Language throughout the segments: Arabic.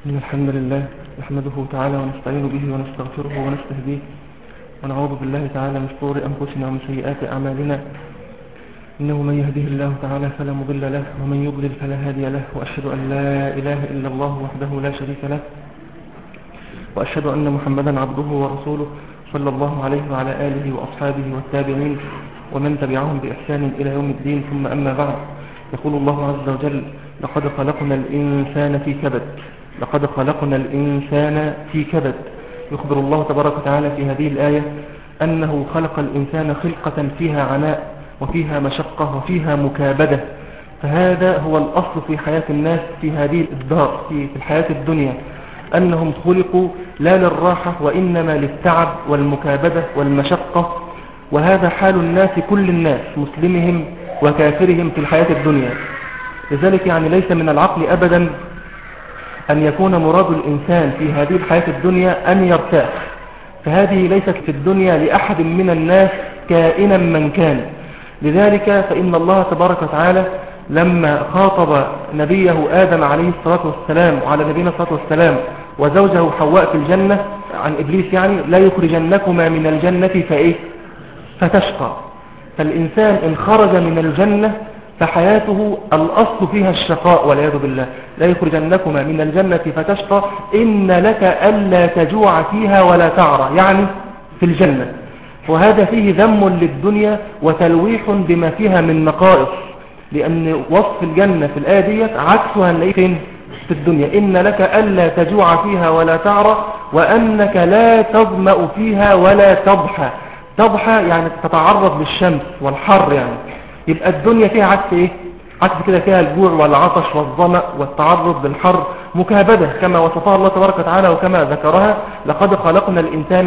إن الحمد لله نحمده تعالى ونستعين به ونستغفره ونستهديه ونعوذ بالله تعالى من شرور أنفسنا ومن سيئات أعمالنا. إنه من يهده الله تعالى فلا مضل له ومن يضلل فلا هادي له، وأشهد أن لا إله إلا الله وحده لا شريك له، وأشهد أن محمدا عبده ورسوله صلى الله عليه وعلى آله وأصحابه والتابعين ومن تبعهم بإحسان إلى يوم الدين. ثم أما بعد، يقول الله عز وجل: لقد خلقنا الإنسان في كبد. لقد خلقنا الإنسان في كبد. يخبر الله تبارك وتعالى في هذه الآية أنه خلق الإنسان خلقة فيها عناء وفيها مشقة وفيها مكابدة. فهذا هو الأصل في حياة الناس في هذه الدار، في الحياة الدنيا، أنهم خلقوا لا للراحة وإنما للتعب والمكابدة والمشقة. وهذا حال الناس، كل الناس، مسلمهم وكافرهم، في الحياة الدنيا. لذلك ليس من العقل أبدا أن يكون مراد الإنسان في هذه الحياة الدنيا أن يرتاح، فهذه ليست في الدنيا لأحد من الناس كائنا من كان. لذلك فإن الله تبارك وتعالى لما خاطب نبيه آدم عليه الصلاة والسلام وعلى نبينا الصلاة والسلام وزوجه حواء في الجنة عن إبليس، لا يخرجنكما من الجنة فتشقى. فالإنسان إن خرج من الجنة فحياته الأصل فيها الشقاء والعياذ بالله. لا يخرجنكما من الجنة فتشقى إن لك ألا تجوع فيها ولا تعرى، في الجنة. وهذا فيه ذم للدنيا وتلويح بما فيها من نقائص، لأن وصف الجنة في الآية دي عكسها نلاقيه فين؟ في الدنيا: إن لك ألا تجوع فيها ولا تعرى وأنك لا تظمأ فيها ولا تضحى. تضحى تتعرض للشمس والحر. يبقى الدنيا فيها عكس عكس كده، فيها الجوع والعطش والظمأ والتعرض للحر، مكابدة كما وصفها الله تبارك وتعالى وكما ذكرها: لقد خلقنا الإنسان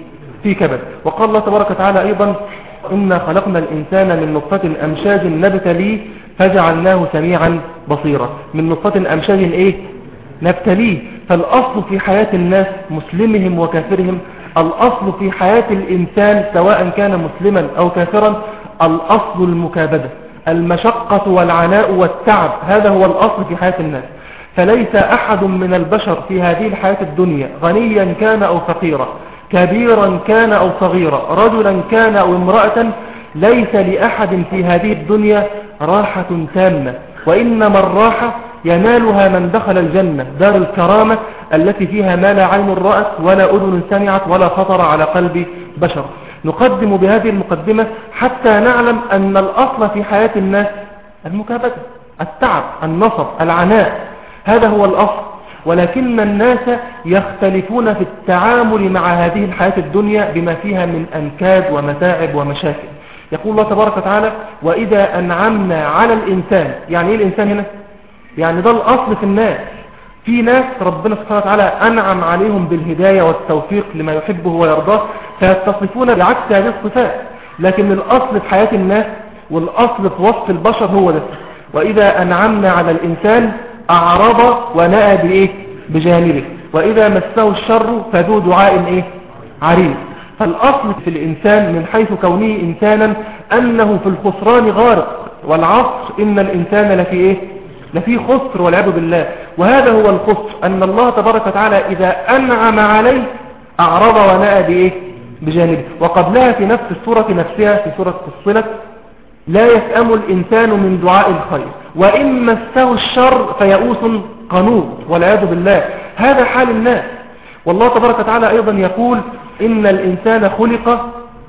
في كبد. وقال الله تبارك وتعالى أيضا: إنا خلقنا الإنسان من نطفة أمشاج نبتليه فجعلناه سميعا بصيرا. من نطفة أمشاج نبتليه. فالأصل في حياة الناس، مسلمهم وكافرهم، الأصل في حياة الإنسان سواء كان مسلما أو كافرا، الأصل المكابدة، المشقة والعناء والتعب. هذا هو الأصل في حياة الناس. فليس أحد من البشر في هذه الحياة الدنيا، غنيا كان أو فقيرا، كبيرا كان أو صغيرا، رجلا كان أو امرأة، ليس لأحد في هذه الدنيا راحة تامة. وإنما الراحة ينالها من دخل الجنة، دار الكرامة التي فيها ما لا عين رأت ولا أذن سمعت ولا خطر على قلب بشر. نقدم بهذه المقدمة حتى نعلم أن الأصل في حياة الناس المكابدة، التعب، النصب، العناء. هذا هو الأصل. ولكن الناس يختلفون في التعامل مع هذه الحياة الدنيا بما فيها من أنكاد ومتاعب ومشاكل. يقول الله تبارك وتعالى: وإذا أنعمنا على الإنسان. إيه الإنسان هنا؟ ده الأصل في الناس. في ناس ربنا سبحانه وتعالى أنعم عليهم بالهداية والتوفيق لما يحبه ويرضاه، فيتصفون بعكس هذه الصفات. لكن الأصل في حياة الناس والأصل في وصف البشر هو ده: وإذا أنعمنا على الإنسان أعرض ونأى بجانبه، وإذا مسه الشر فذو دعاء عريض. فالأصل في الإنسان من حيث كونه إنسانا أنه في الخسران غارق، والعصر إن الإنسان لفي خسر والعياذ بالله. وهذا هو الخسر، أن الله تبارك وتعالى إذا أنعم عليه أعرض ونأى بجانبه. وقبلها في نفس السورة نفسها، في سورة فصلت: لا يسأم الإنسان من دعاء الخير وإن مسه الشر فيئوس قنوط والعياذ بالله. هذا حال الناس. والله تبارك وتعالى أيضا يقول: إن الإنسان خلق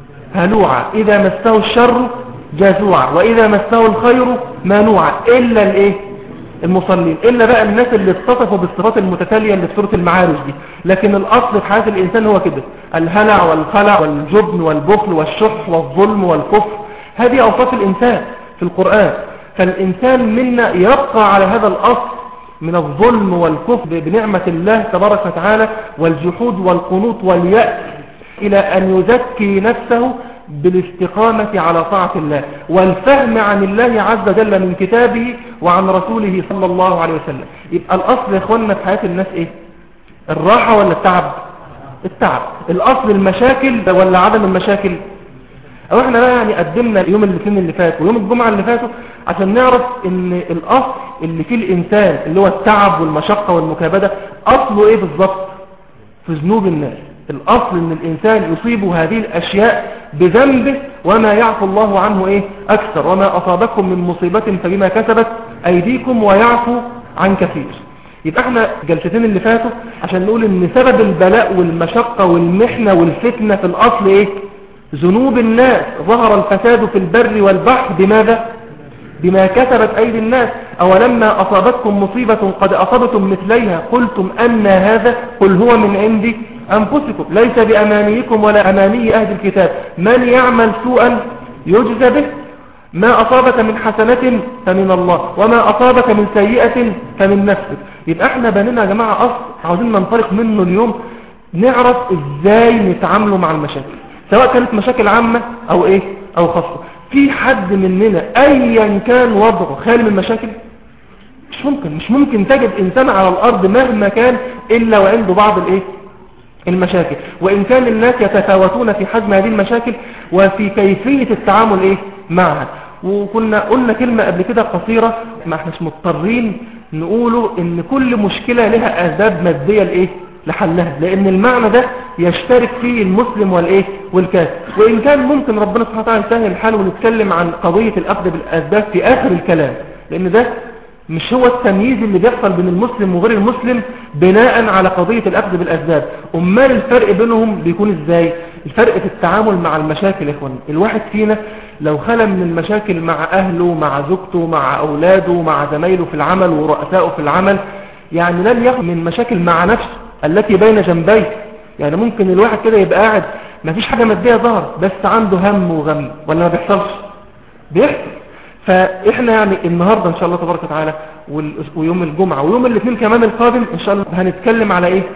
هلوعا إذا مسه الشر جزوعا وإذا مسه الخير منوعا إلا المصلين. إلا بقى الناس اللي اتصفوا بالصفات المتتالية اللي في سورة المعارج دي. لكن الأصل في حياة الإنسان هو كده: الهلع والخلع والجبن والبخل والشح والظلم والكفر. هذه أوصاف الإنسان في القرآن. فالإنسان منا يبقى على هذا الأصل من الظلم والكفر بنعمة الله تبارك وتعالى والجحود والقنوط واليأس، إلى أن يزكي نفسه بالاستقامة على طاعة الله والفهم عن الله عز وجل من كتابه وعن رسوله صلى الله عليه وسلم. يبقى الأصل يا إخواننا في حياة الناس الراحة ولا التعب؟ التعب. الأصل المشاكل ولا عدم المشاكل؟ أو احنا بقى قدمنا يوم الاثنين اللي فات ويوم الجمعة اللي فاتوا عشان نعرف ان الأصل اللي فيه الإنسان اللي هو التعب والمشقة والمكابدة، أصله إيه بالضبط؟ في ذنوب الناس. الأصل أن الإنسان يصيب هذه الأشياء بذنبه، وما يعفو الله عنه إيه أكثر، وما أصابكم من مصيبة فبما كسبت أيديكم ويعفو عن كثير. يبقى احنا جلستين اللي فاتوا عشان نقول ان سبب البلاء والمشقة والمحنة والفتنة في الأصل إيه؟ ذنوب الناس. ظهر الفساد في البر والبحر بماذا؟ بما كسبت أيدي الناس. أولما أصابتكم مصيبة قد أصبتم مثليها قلتم أن هذا؟ قل هو من عند أنفسكم ليس بأمانيكم ولا أماني أهل الكتاب من يعمل سوءا يجزى به ما أصابك من حسنة فمن الله وما أصابك من سيئة فمن نفسك. يبقى احنا بنينا يا جماعة أصل عاوزين ننطلق منه اليوم، نعرف ازاي نتعاملوا مع المشاكل، سواء كانت مشاكل عامة أو إيه أو خاصة. في حد مننا أيا كان وضعه خالي من المشاكل؟ مش ممكن تجد إنسان على الأرض مهما كان إلا وعنده بعض الإيه المشاكل، وإن كان الناس يتفاوتون في حجم هذه المشاكل وفي كيفية التعامل إيه معها. وكنا قلنا كلمة قبل كده قصيرة، ما احناش مضطرين نقوله إن كل مشكلة لها أسباب مادية لإيه لحلها، لأن المعنى ده يشترك فيه المسلم والإيه والكافر. وإن كان ممكن ربنا سبحانه وتعالى يسهل الحال ونتكلم عن قضية الأخذ بالأسباب في آخر الكلام، لأن ده مش هو التمييز اللي بيحصل بين المسلم وغير المسلم بناء على قضية الأخذ بالأسباب. أمال الفرق بينهم بيكون إزاي؟ الفرق في التعامل مع المشاكل يا إخواني. الواحد فينا لو خلى من المشاكل مع أهله مع زوجته مع أولاده مع زمايله في العمل ورؤسائه في العمل، يعني لن يخلى من مشاكل مع نفسه التي بين جنبيه. يعني ممكن الواحد كده يبقى قاعد ما فيش حاجة مادية ظهر بس عنده هم وغم، ولا ما بيحصلش؟ بيحصل. فإحنا يعني النهاردة إن شاء الله تبارك وتعالى ويوم الجمعة ويوم الاثنين كمان القادم إن شاء الله هنتكلم على إيه؟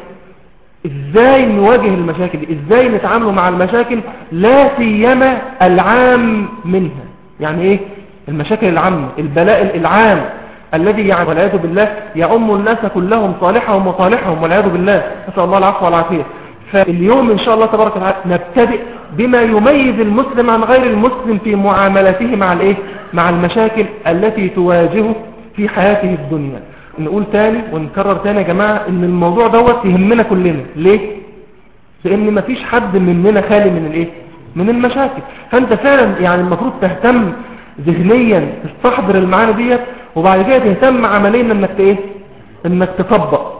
إزاي نواجه المشاكل، إزاي نتعامل مع المشاكل، لا سيما العام منها. يعني إيه المشاكل العامة؟ البلاء العام الذي يعني والعياذ بالله يعم الناس كلهم صالحهم وطالحهم والعياذ بالله، نسأل الله العفو والعافية. فاليوم إن شاء الله تبارك وتعالى نبتدئ بما يميز المسلم عن غير المسلم في معاملته مع الإيه؟ مع المشاكل التي تواجهه في حياته الدنيا. نقول تاني ونكرر تاني يا جماعة ان الموضوع دوت يهمنا كلنا. ليه؟ لان مفيش حد مننا خالي من الايه من المشاكل. فانت فعلا يعني المفروض تهتم ذهنيا تستحضر المعاني ديت، وبعد كده تهتم عمليا انك ايه انك تطبق.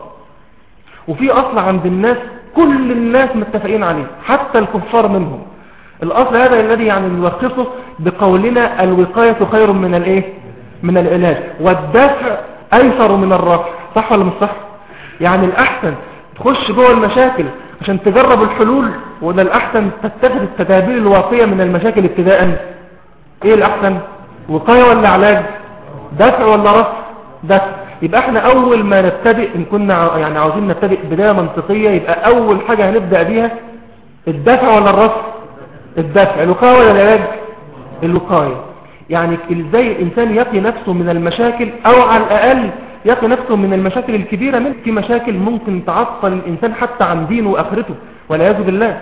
وفي اصل عند الناس كل الناس متفقين عليه حتى الكفار منهم. الاصل هذا الذي يعني نلخصه بقولنا الوقاية خير من الايه من العلاج، والدفع ايسر من الرفع. صح ولا مش صح؟ يعني الاحسن تخش جوه المشاكل عشان تجرب الحلول، ولا الاحسن تتخذ التدابير الواقية من المشاكل ابتداء؟ ايه الاحسن؟ وقاية ولا علاج؟ دفع ولا رفع؟ دفع. يبقى احنا اول ما نبتدئ ان كنا يعني عاوزين نبتدئ بداية منطقية، يبقى اول حاجة هنبدأ بيها الدفع ولا الرفع؟ الدفع. الوقاية ولا العلاج؟ الوقاية. يعني ازاي الانسان يقي نفسه من المشاكل، او على الاقل يقي نفسه من المشاكل الكبيرة. من في مشاكل ممكن تعطل الانسان حتى عن دينه واخرته والعياذ بالله.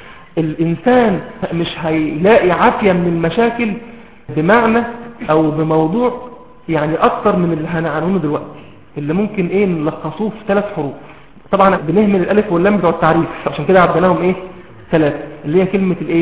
الانسان مش هيلاقي عافية من المشاكل بمعنى او بموضوع يعني اكتر من اللي هنعنونه دلوقتي، اللي ممكن ايه نلخصوه في 3 حروف. طبعا بنهمل الالف واللام بتوع التعريف، عشان كده عدناهم ايه 3، اللي هي كلمة الايه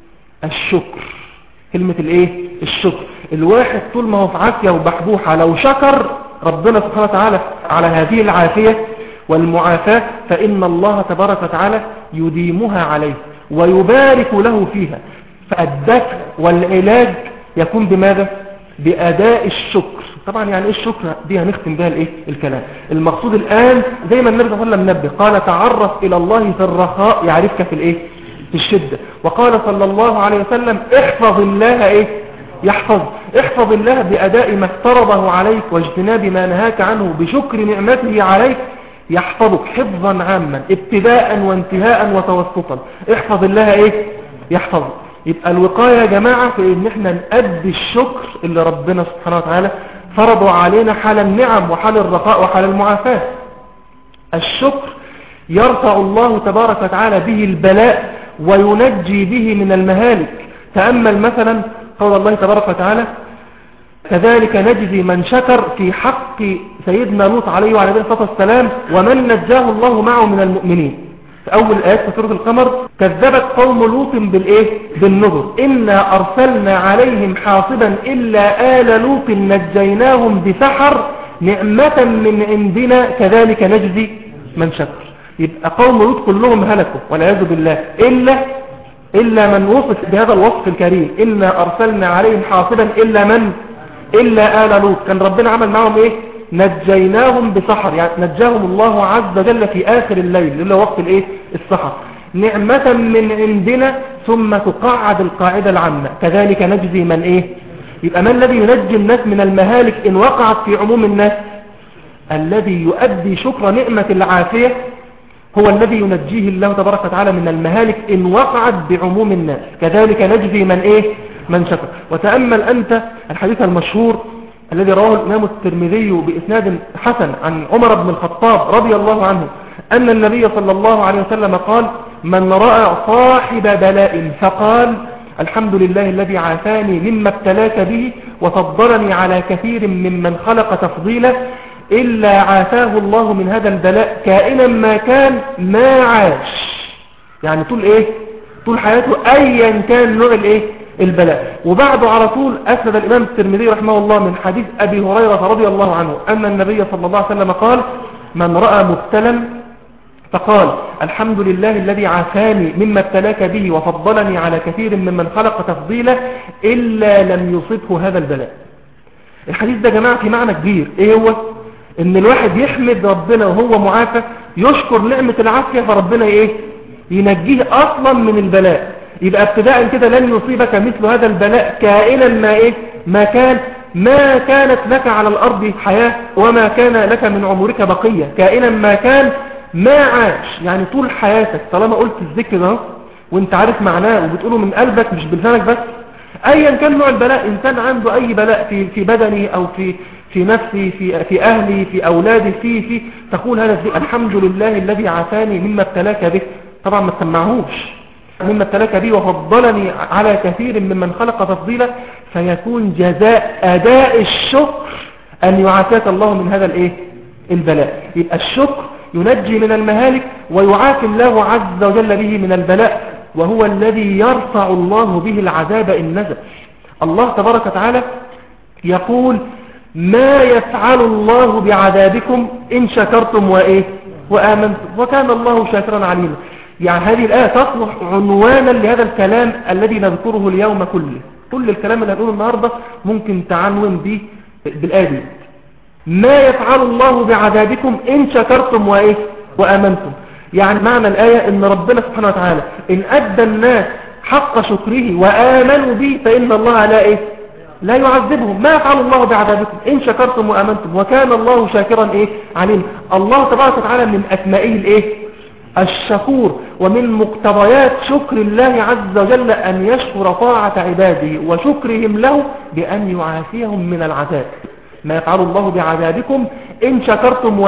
الشكر. كلمة الايه الشكر. الواحد طول ما هو في عافية وبحبوحة لو شكر ربنا سبحانه وتعالى على هذه العافية والمعافاة، فإن الله تبارك وتعالى يديمها عليه ويبارك له فيها. فالدفع والعلاج يكون بماذا؟ بأداء الشكر. طبعا يعني ايه الشكر دي هنختم بها الايه الكلام. المقصود الآن زي ما النبي صلى الله عليه وسلم نبه، قال تعرف إلى الله في الرخاء يعرفك في الايه في الشدة. وقال صلى الله عليه وسلم احفظ الله ايه يحفظ. احفظ الله بأداء ما افترضه عليك واجتناب ما نهاك عنه بشكر نعمته عليك يحفظك حفظا عاما ابتداء وانتهاء وتوسطا. احفظ الله ايه يحفظك. يبقى الوقاية يا جماعة في ان احنا نأدي الشكر اللي ربنا سبحانه وتعالى فرضوا علينا حال النعم وحال الرخاء وحال المعافاة. الشكر يرفع الله تبارك وتعالى به البلاء وينجي به من المهالك. تأمل مثلا قول الله تبارك وتعالى كذلك نجزي من شكر في حق سيدنا لوط عليه وعلى الصلاة والسلام ومن نجاه الله معه من المؤمنين. في أول آيات في سورة القمر كذبت قوم لوط بالنذر إنا أرسلنا عليهم حاصبا إلا آل لوط نجيناهم بسحر نعمة من عندنا كذلك نجزي من شكر. يبقى قوم لوط كلهم هلكوا والعياذ بالله إلا من وصف بهذا الوصف الكريم إنا أرسلنا عليهم حاصبا إلا آل لوط. كان ربنا عمل معهم إيه؟ نجيناهم بسحر، يعني نجاهم الله عز وجل في آخر الليل اللي هو وقت الإيه؟ السحر نعمة من عندنا. ثم تقعد القاعدة العامة كذلك نجزي من إيه؟ يبقى من الذي ينجي الناس من المهالك إن وقعت في عموم الناس؟ الذي يؤدي شكر نعمة العافية هو الذي ينجيه الله تبارك وتعالى من المهالك إن وقعت بعموم الناس. كذلك نجزي من إيه؟ من شكر. وتأمل أنت الحديث المشهور الذي رواه الإمام الترمذي بإسناد حسن عن عمر بن الخطاب رضي الله عنه أن النبي صلى الله عليه وسلم قال من رأى صاحب بلاء فقال الحمد لله الذي عافاني مما ابتلاك به وفضلني على كثير ممن خلق تفضيلا إلا عافاه الله من هذا البلاء كائنا ما كان ما عاش. يعني طول حياته أيا كان نوع البلاء. وبعده على طول أسند الإمام الترمذي رحمه الله من حديث أبي هريرة رضي الله عنه أن النبي صلى الله عليه وسلم قال من رأى مبتلا فقال الحمد لله الذي عافاني مما ابتلاك به وفضلني على كثير ممن خلق تفضيلا إلا لم يصبه هذا البلاء. الحديث ده جماعة في معنى كبير. إيه هو؟ إن الواحد يحمد ربنا وهو معافى، يشكر نعمة العافية فربنا ينجيه أصلا من البلاء. يبقى ابتداء كده لن يصيبك مثل هذا البلاء كائنا ما كانت لك على الأرض حياة وما كان لك من عمرك بقية كائنا ما كان ما عاش. يعني طول حياتك طالما قلت الذكر ده وانت عارف معناه وبتقوله من قلبك مش بلسانك بس، ايا كان نوع البلاء، انسان عنده اي بلاء في بدني او في نفسي في اهلي في اولادي في تقول هذا الحمد لله الذي عافاني مما ابتلاك به. طبعا ما تسمعهوش مما ابتلاك به وفضلني على كثير ممن خلق تفضيلا، فيكون جزاء اداء الشكر ان يعافيك الله من هذا البلاء. يبقى الشكر ينجي من المهالك ويعافي الله عز وجل به من البلاء، وهو الذي يرفع الله به العذاب إن نزل. الله تبارك وتعالى يقول ما يفعل الله بعذابكم إن شكرتم وآمنتم وكان الله شاكرا عليما. يعني هذه الآية تصلح عنوانا لهذا الكلام الذي نذكره اليوم كله. كل الكلام اللي هنقوله النهاردة ممكن تعنون به بالآية دي. ما يفعل الله بعذابكم إن شكرتم وآمنتم. يعني معنى الآية إن ربنا سبحانه وتعالى إن أدى الناس حق شكره وآمنوا به فإن الله لا يعذبهم. ما يفعل الله بعذابكم إن شكرتم وآمنتم وكان الله شاكرا عليم. الله تبارك وتعالى من أسمائه الشكور، ومن مقتضيات شكر الله عز وجل أن يشكر طاعة عباده وشكرهم له بأن يعافيهم من العذاب. ما يفعل الله بعذابكم إن شكرتم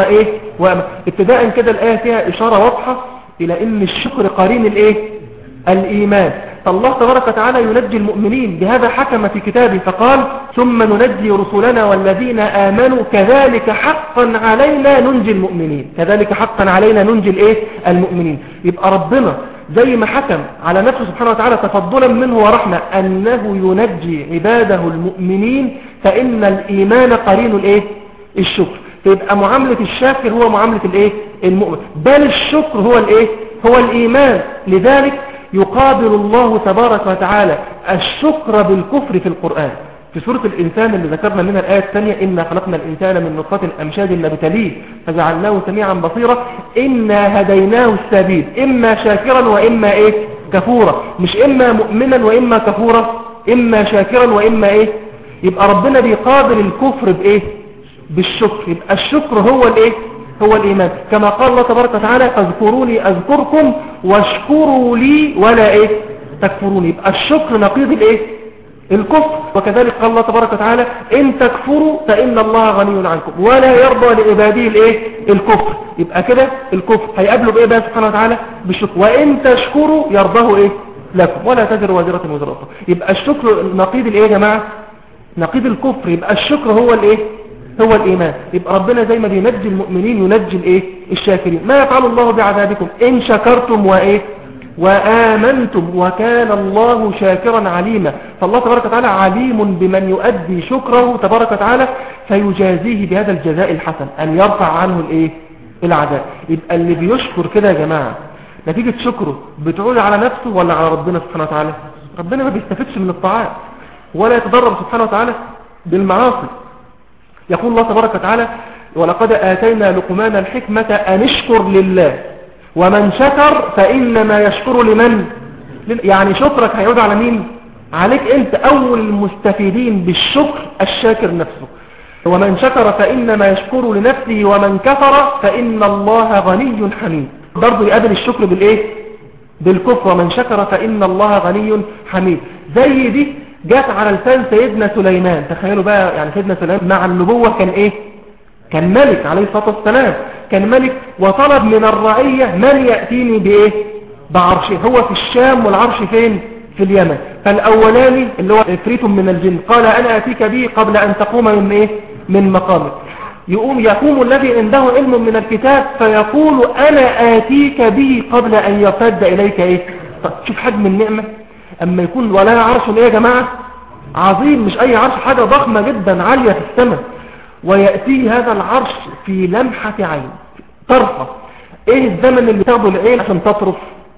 ابتداء كده الآية فيها إشارة واضحة إلى إن الشكر قرين الإيمان. فالله تبارك وتعالى ينجي المؤمنين، بهذا حكم في كتابه فقال ثم ننجي رسلنا والذين آمنوا كذلك حقا علينا ننجي المؤمنين. كذلك حقا علينا ننجي المؤمنين. يبقى ربنا زي ما حكم على نفسه سبحانه وتعالى تفضلا منه ورحمة أنه ينجي عباده المؤمنين، فإن الإيمان قرين الشكر. فيبقى معاملة الشاكر هو معاملة المؤمن، بل الشكر هو الإيمان. لذلك يقابل الله تبارك وتعالى الشكر بالكفر في القرآن. في سورة الإنسان اللي ذكرنا منها الآية الثانية إنا خلقنا الإنسان من نطفة أمشاج نبتليه فجعلناه سميعا بصيرا إنا هديناه السبيل إما شاكرا وإما كفورا. مش إما مؤمنا وإما كفورا، إما شاكرا وإما يبقى ربنا بيقابل الكفر بالشكر. يبقى الشكر هو الإيمان، كما قال الله تبارك وتعالى فاذكروني أذكركم واشكروا لي ولا تكفرون. يبقى الشكر نقيض الكفر. وكذلك قال الله تبارك وتعالى إن تكفروا فإن الله غني عنكم ولا يرضى لعباده الكفر. يبقى كده الكفر هيقابله بقى سبحانه وتعالى بالشكر. وإن تشكروا يرضاه لكم ولا تزر وازرة وزر أخرى. يبقى الشكر نقيض يا جماعة نقيض الكفر. يبقى الشكر هو الايه؟ هو الإيمان. يبقى ربنا زي ما بينجي المؤمنين ينجي الايه؟ الشاكرين. ما يفعل الله بعذابكم إن شكرتم وإيه؟ وآمنتم وكان الله شاكرا عليما. فالله تبارك وتعالى عليم بمن يؤدي شكره تبارك وتعالى فيجازيه بهذا الجزاء الحسن أن يرفع عنه الايه؟ العذاب. يبقى اللي بيشكر كده يا جماعة نتيجة شكره بتعود على نفسه ولا على ربنا سبحانه وتعالى؟ ربنا ما بيستفدش من الطاعات ولا يتضرر سبحانه وتعالى بالمعاصي. يقول الله تبارك وتعالى ولقد آتينا لقمان الحكمة أن اشكر لله ومن شكر فإنما يشكر لمن؟ يعني شكرك هيعود على مين؟ عليك انت. أول المستفيدين بالشكر الشاكر نفسه. ومن شكر فإنما يشكر لنفسه ومن كفر فإن الله غني حميد. برضو يقابل الشكر بالإيه؟ بالكفر. ومن شكر فإن الله غني حميد. زي دي جات على لسان سيدنا سليمان. تخيلوا بقى يعني سيدنا سليمان مع النبوة كان إيه؟ كان ملك عليه الصلاة والسلام. كان ملك وطلب من الرعية من يأتيني بإيه؟ بعرشه. هو في الشام والعرش فين؟ في اليمن. فالأولاني اللي هو عفريت من الجن قال أنا أتيك به قبل أن تقوم من إيه؟ من مقامك. يقوم الذي عنده علم من الكتاب فيقول أنا آتيك به قبل أن يرتد إليك إيه؟ طب شوف حجم النعمة. أما يكون ولا عرش إيه يا جماعة؟ عظيم، مش أي عرش، حاجة ضخمة جدا عالية في السماء. ويأتيه هذا العرش في لمحة عين طرفة. إيه الزمن اللي تاخده العين عشان تطرف؟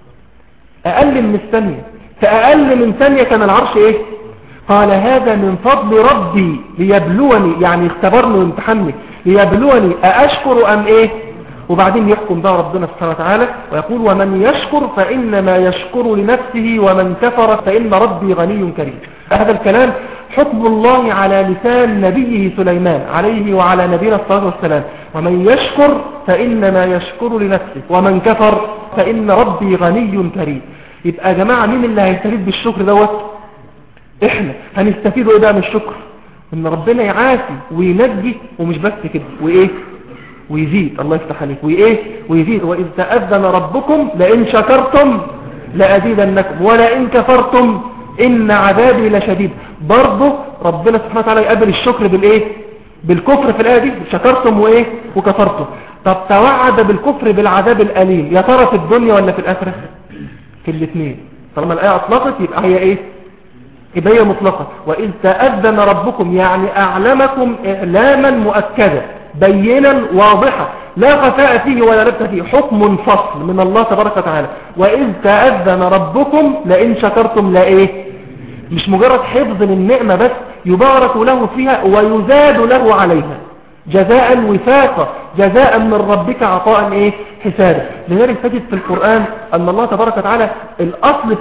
أقل من الثانية. فأقل من ثانية كان العرش إيه؟ قال هذا من فضل ربي ليبلوني، يعني اختبرني وامتحني ليبلوني أأشكر أم إيه؟ وبعدين يحكم بقى ربنا سبحانه وتعالى ويقول ومن يشكر فإنما يشكر لنفسه ومن كفر فإن ربي غني كريم. هذا الكلام حكم الله على لسان نبيه سليمان عليه وعلى نبينا الصلاة والسلام. ومن يشكر فإنما يشكر لنفسه ومن كفر فإن ربي غني كريم. يبقى يا جماعة مين اللي هيستفيد بالشكر دوت؟ احنا هنستفيد ايه بقى من الشكر؟ ان ربنا يعافي وينجي ومش بس كده وايه؟ ويزيد. الله يفتح عليك. وايه؟ ويزيد. وإذ تأذن ربكم لئن شكرتم لأزيدنكم ولئن كفرتم إن عذابي لشديد. برضه ربنا سبحانه وتعالى يقابل الشكر بالايه؟ بالكفر في الآية دي. شكرتم وايه؟ وكفرتم. طب توعد بالكفر بالعذاب الأليم، يا ترى في الدنيا ولا في الآخرة؟ في الاثنين. طالما الآية أطلقت يبقى هي ايه؟ يبقى هي مطلقة. وإذ تأذن ربكم يعني أعلمكم إعلاما مؤكدا بينا واضحا لا خفاء فيه ولا لبس فيه. حكم فصل من الله تبارك وتعالى. وإذ تأذن ربكم لئن شكرتم لا ايه؟ مش مجرد حفظ للنعمة بس، يبارك له فيها ويزاد له عليها جزاء وفاقا، جزاء من ربك عطاء ايه؟ حسابا. لذلك تجد في القرآن أن الله تبارك وتعالى الأصل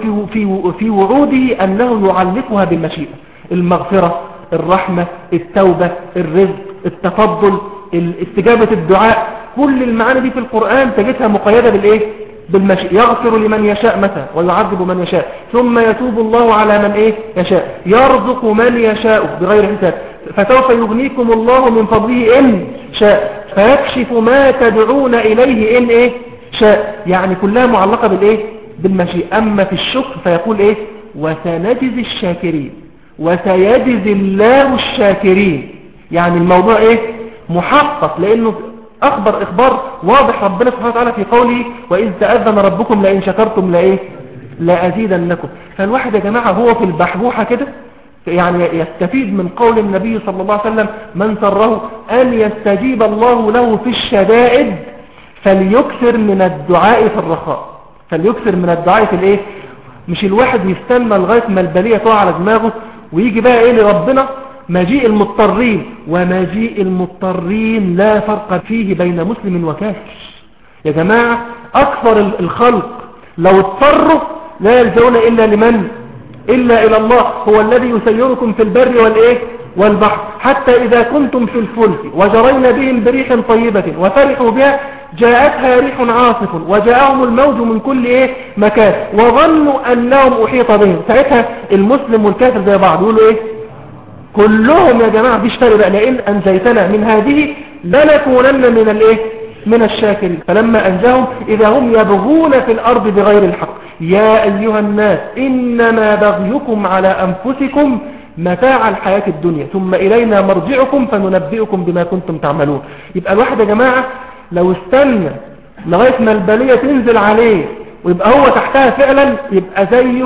في وعوده أنه يعلقها بالمشيئة. المغفرة، الرحمة، التوبة، الرزق، التفضل، استجابة الدعاء، كل المعاني دي في القرآن تجدها مقيدة بالايه؟ بالمشيئة. يغفر لمن يشاء متى ويعذب من يشاء ثم يتوب الله على من ايه؟ يشاء. يرزق من يشاء بغير حساب. فسوف يغنيكم الله من فضله إن شاء فيكشف ما تدعون إليه إن إيه؟ شاء. يعني كلها معلقة بالإيه؟ بالمشيئة. أما في الشكر فيقول إيه؟ وسنجزي الشاكرين وسيجزي الله الشاكرين. يعني الموضوع إيه؟ محقق، لأنه أخبر إخبار واضح ربنا سبحانه وتعالى في قوله وإذ تأذن ربكم لئن شكرتم لإيه؟ لأزيدنكم. فالواحد يا جماعة هو في البحبوحة كده يعني يستفيد من قول النبي صلى الله عليه وسلم من سره أن يستجيب الله له في الشدائد فليكثر من الدعاء في الرخاء. فليكثر من الدعاء في الايه؟ مش الواحد يستنى لغاية ما البلية تقع على دماغه ويجي بقى ايه لربنا. مجيء المضطرين، ومجيء المضطرين لا فرق فيه بين مسلم وكافر. يا جماعة أكثر الخلق لو اضطروا لا يلجؤون إلا لمن؟ إلا إلى الله. هو الذي يسيركم في البر والإيه؟ والبحر حتى إذا كنتم في الفلك وجرين بهم بريح طيبة وفرحوا بها جاءتها ريح عاصف وجاءهم الموج من كل إيه؟ مكان وظنوا أنهم أحيط بهم. ساعتها المسلم والكافر زي بعض يقولوا إيه؟ كلهم يا جماعة مفيش فرق بقى لئن أنجيتنا من هذه لنكونن من الإيه؟ من الشاكرين. فلما أنجاهم إذا هم يبغون في الأرض بغير الحق. يا أيها الناس إنما بغيكم على أنفسكم متاع الحياة الدنيا ثم إلينا مرجعكم فننبئكم بما كنتم تعملون. يبقى الواحد يا جماعة لو استنى لغاية ما البلية تنزل عليه ويبقى هو تحتها فعلا يبقى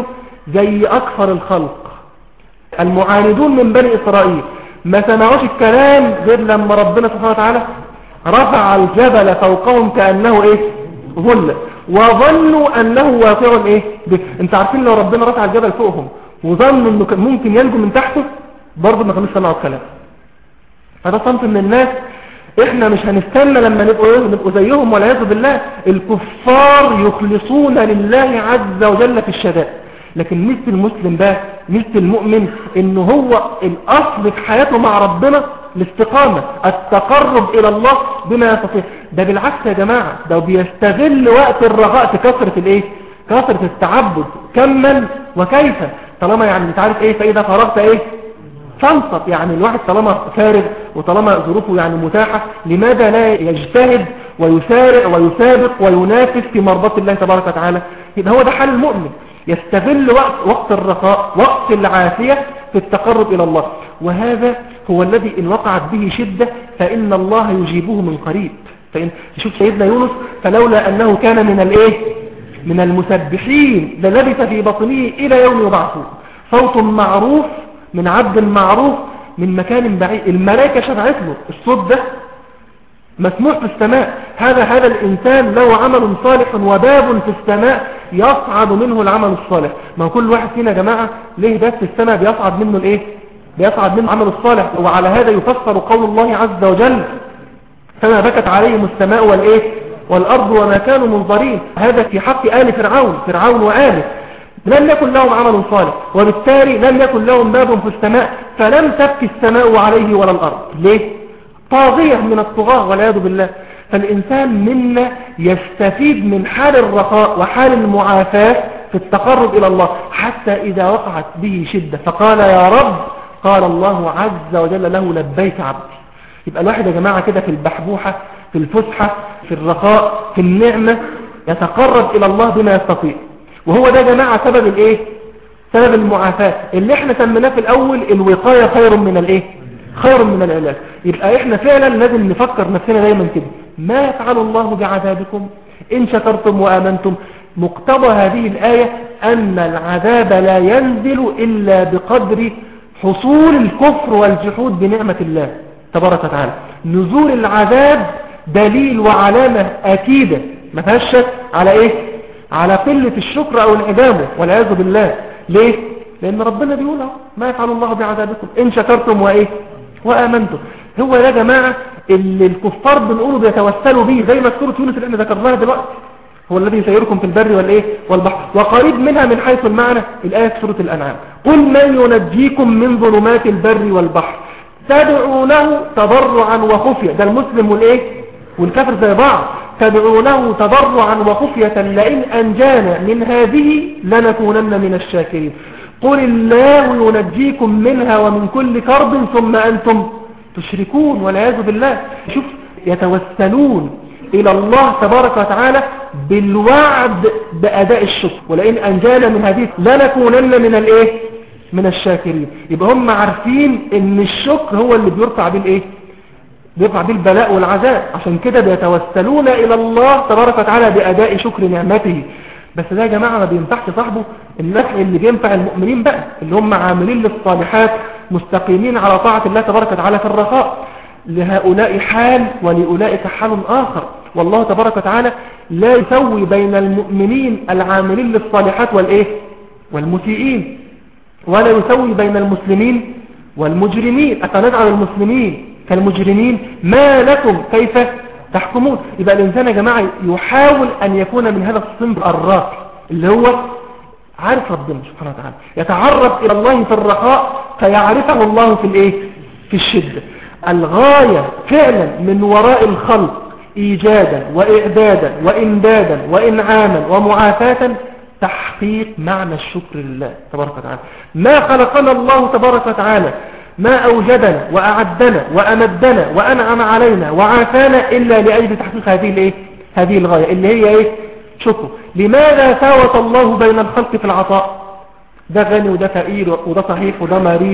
زي أكثر الخلق. المعاندون من بني إسرائيل ما سمعوش الكلام غير لما ربنا سبحانه وتعالى رفع الجبل فوقهم كأنه ظل وظنوا أنه واقع انت عارفين لو ربنا رفع الجبل فوقهم وظنوا أنه ممكن ينجو من تحته برضه ما كانوش سمعوا الكلام. هذا صنف من الناس احنا مش هنستنى لما نبقوا زيهم والعياذ بالله. الكفار يخلصون لله عز وجل في الشدائد، لكن مثل المسلم بقى مثل المؤمن انه هو الاصل في حياته مع ربنا الاستقامة التقرب الى الله بما يستطيع. ده بالعكس يا جماعة ده بيستغل وقت الرخاء في كثرة التعبد كما وكيف. طالما يعني انت عارف فاذا فرغت فانصت. يعني الواحد طالما فارغ وطالما ظروفه يعني متاحة لماذا لا يجتهد ويسارع ويسابق وينافس في مرضات الله تبارك وتعالى؟ يبقى هو ده حال المؤمن، يستغل وقت الرخاء وقت العافية في التقرب إلى الله. وهذا هو الذي إن وقعت به شدة فإن الله يجيبه من قريب. شوف سيدنا يونس فلولا أنه كان من المسبحين للبث في بطنه إلى يوم يبعثون. صوت معروف من عبد معروف من مكان بعيد، الملائكة شفعت له الصوت ده مسموع في السماء. هذا الإنسان له عمل صالح وباب في السماء يصعد منه العمل الصالح. ما كل واحد فينا يا جماعة ليه باب في السماء بيصعد منه بيصعد منه العمل الصالح. وعلى هذا يفسر قول الله عز وجل فما بكت عليهم السماء والأرض وما كانوا منظرين. هذا في حق آل فرعون وآله لم يكن لهم عمل صالح وبالتالي لم يكن لهم باب في السماء فلم تبكي السماء عليه ولا الأرض. ليه؟ طاغية من الطغاة والعياذ بالله. فالإنسان منا يستفيد من حال الرخاء وحال المعافاة في التقرب إلى الله حتى إذا وقعت به شدة فقال يا رب قال الله عز وجل له لبيك عبدي. يبقى الواحد يا جماعة كده في البحبوحة في الفسحة في الرخاء في النعمة يتقرب إلى الله بما يستطيع. وهو ده يا جماعة سبب المعافاة اللي احنا سميناه في الأول الوقاية خير من العلاج. يبقى احنا فعلا لازم نفكر نفسنا دايما كده ما يفعل الله بعذابكم إن شكرتم وآمنتم. مقتضى هذه الآية أن العذاب لا ينزل إلا بقدر حصول الكفر والجحود بنعمة الله تبارك وتعالى. نزول العذاب دليل وعلامة أكيدة ما فيهاش شك على قلة الشكر أو انعدامه والعياذ بالله. ليه؟ لأن ربنا بيقول ما يفعل الله بعذابكم إن شكرتم وآمنتم. هو يا جماعة اللي الكفار بنقوله بيتوسلوا به زي ما سورة يونس اللي احنا ذكرناها دلوقتي هو الذي يسيركم في البر والبحر وقريب منها من حيث المعنى الآية في سورة الأنعام قل من ينجيكم من ظلمات البر والبحر تدعونه تضرعا وخفية. ده المسلم والكافر زي بعض. تدعونه تضرعا وخفية لئن أنجانا من هذه لنكونن من الشاكرين. قل الله ينجيكم منها ومن كل كرب ثم أنتم تشركون والعياذ بالله. شوف يتوسلون إلى الله تبارك وتعالى بالوعد بأداء الشكر ولئن أنجانا من هذه لنكونن من الشاكرين. يبقى هم عارفين ان الشكر هو اللي بيرفع بيه البلاء والعذاب. عشان كده بيتوسلون إلى الله تبارك وتعالى بأداء شكر نعمته. بس ده يا جماعة ما بينفعش صاحبه النفع اللي بينفع المؤمنين بقى اللي هم عاملين للصالحات مستقيمين على طاعة الله تبارك وتعالى في الرخاء. لهؤلاء حال ولأولئك حال آخر. والله تبارك وتعالى لا يسوي بين المؤمنين العاملين للصالحات والمسيئين ولا يسوي بين المسلمين والمجرمين. أفنجعل المسلمين كالمجرمين ما لكم كيف تحكمون. يبقى الإنسان يا جماعة يحاول أن يكون من هذا الصنف الراقي اللي هو عارف ربنا سبحانه وتعالى يتعرف إلى الله في الرخاء فيعرفه الله في الشدة. الغاية فعلا من وراء الخلق إيجادا وإعدادا وإمدادا وإنعاما ومعافاة تحقيق معنى الشكر لله تبارك وتعالى. ما خلقنا الله تبارك وتعالى ما أوجدنا وأعدنا وأمدنا وأنعم علينا وعافانا إلا لأجل تحقيق هذه الغاية اللي هي شكر. لماذا ساوت الله بين الخلق في العطاء؟ ده غني وده فقير وده صحيح وده مريض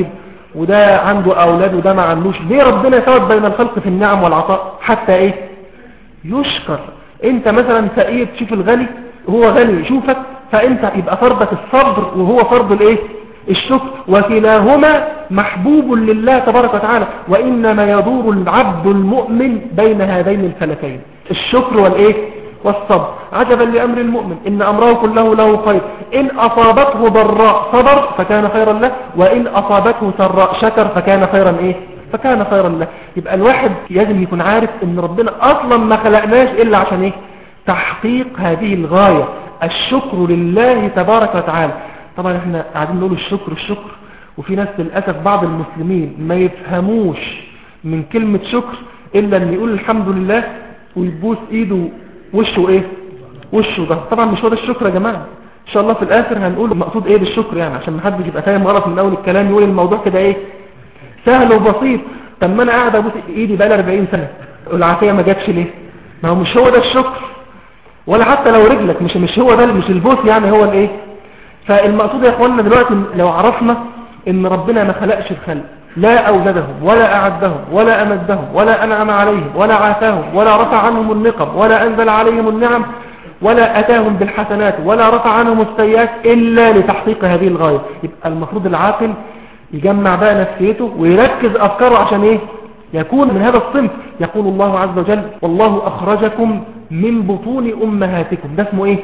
وده عنده أولاد وده ما عندوش. ليه ربنا يساوي بين الخلق في النعم والعطاء حتى إيه يشكر؟ أنت مثلا فقير تشوف الغني هو غني يشوفك، فأنت يبقى فرضك الصبر وهو فرض الإيه الشكر، وكلاهما محبوب لله تبارك وتعالى. وإنما يدور العبد المؤمن بين هذين الفلكين، الشكر والإيه والصبر. عجبا لأمر المؤمن إن أمره كله له خير، إن أصابته ضراء صبر فكان خيرا له، وإن أصابته سراء شكر فكان خيرا إيه فكان خيرا له. يبقى الواحد لازم يكون عارف إن ربنا أصلا ما خلقناش إلا عشان إيه تحقيق هذه الغاية، الشكر لله تبارك وتعالى. طبعا احنا قاعدين نقول الشكر الشكر، وفي ناس للأسف بعض المسلمين ما يفهموش من كلمة شكر إلا أن يقول الحمد لله ويبوس إيده وشه إيه وشه ده. طبعا مش هو ده الشكر يا جماعة. إن شاء الله في الآخر هنقول المقصود إيه بالشكر، يعني عشان ما حد يبقى فاهم غلط من أول الكلام يقول الموضوع كده إيه سهل وبسيط. طب ما أنا قاعد أبوس إيدي بقى 40 سنة والعافية ما جاتش ليه؟ ما هو مش هو ده الشكر. ولا حتى لو رجلك مش هو ده، مش البوس يعني هو الإيه. فالمقصود يا اخواننا دلوقتي لو عرفنا ان ربنا ما خلقش الخلق، لا اوجدهم ولا اعدهم ولا امدهم ولا انعم عليهم ولا عافاهم ولا رفع عنهم النقم ولا انزل عليهم النعم ولا اتاهم بالحسنات ولا رفع عنهم السيئات الا لتحقيق هذه الغاية. يبقى المفروض العاقل يجمع بقى نفسيته ويركز افكاره عشان ايه يكون من هذا الصنف. يقول الله عز وجل والله اخرجكم من بطون امهاتكم. ده اسمه ايه؟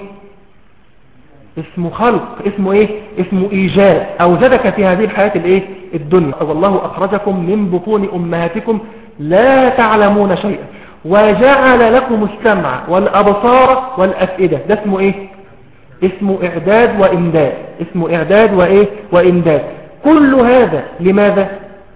اسمه خلق. اسمه ايه؟ اسمه ايجاد. اوجدك في هذه الحياة الايه الدنيا. والله اخرجكم من بطون امهاتكم لا تعلمون شيئا وجعل لكم السمع والابصار والافئدة. ده اسمه ايه؟ اسمه اعداد وامداد. اسمه اعداد وايه وامداد. كل هذا لماذا؟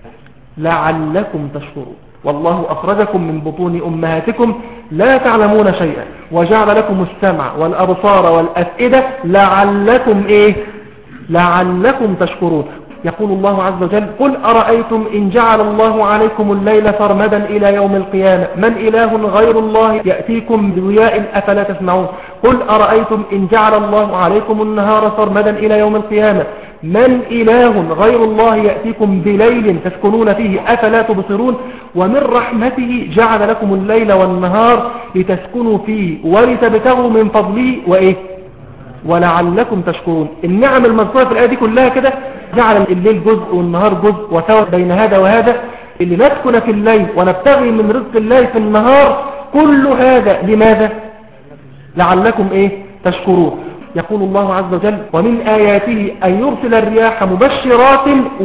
لعلكم تشكرون. والله أخرجكم من بطون أمهاتكم لا تعلمون شيئا وجعل لكم السمع والأبصار والأفئدة لعلكم إيه؟ لعلكم تشكرون. يقول الله عز وجل قل أرأيتم إن جعل الله عليكم الليل سرمدا إلى يوم القيامة من إله غير الله يأتيكم بضياء أفلا تسمعون. قل أرأيتم إن جعل الله عليكم النهار سرمدا إلى يوم القيامة من إله غير الله يأتيكم بليل تسكنون فيه أفلا تبصرون. ومن رحمته جعل لكم الليل والنهار لتسكنوا فيه ولتبتغوا من فضله وإيه ولعلكم تشكرون. النعم المذكورة في الآية دي كلها كده جعل الليل جزء والنهار جزء وسوى بين هذا وهذا اللي نسكن في الليل ونبتغي من رزق الله في النهار. كل هذا لماذا؟ لعلكم إيه تشكرون. يقول الله عز وجل ومن آياته أن يرسل الرياح مبشرات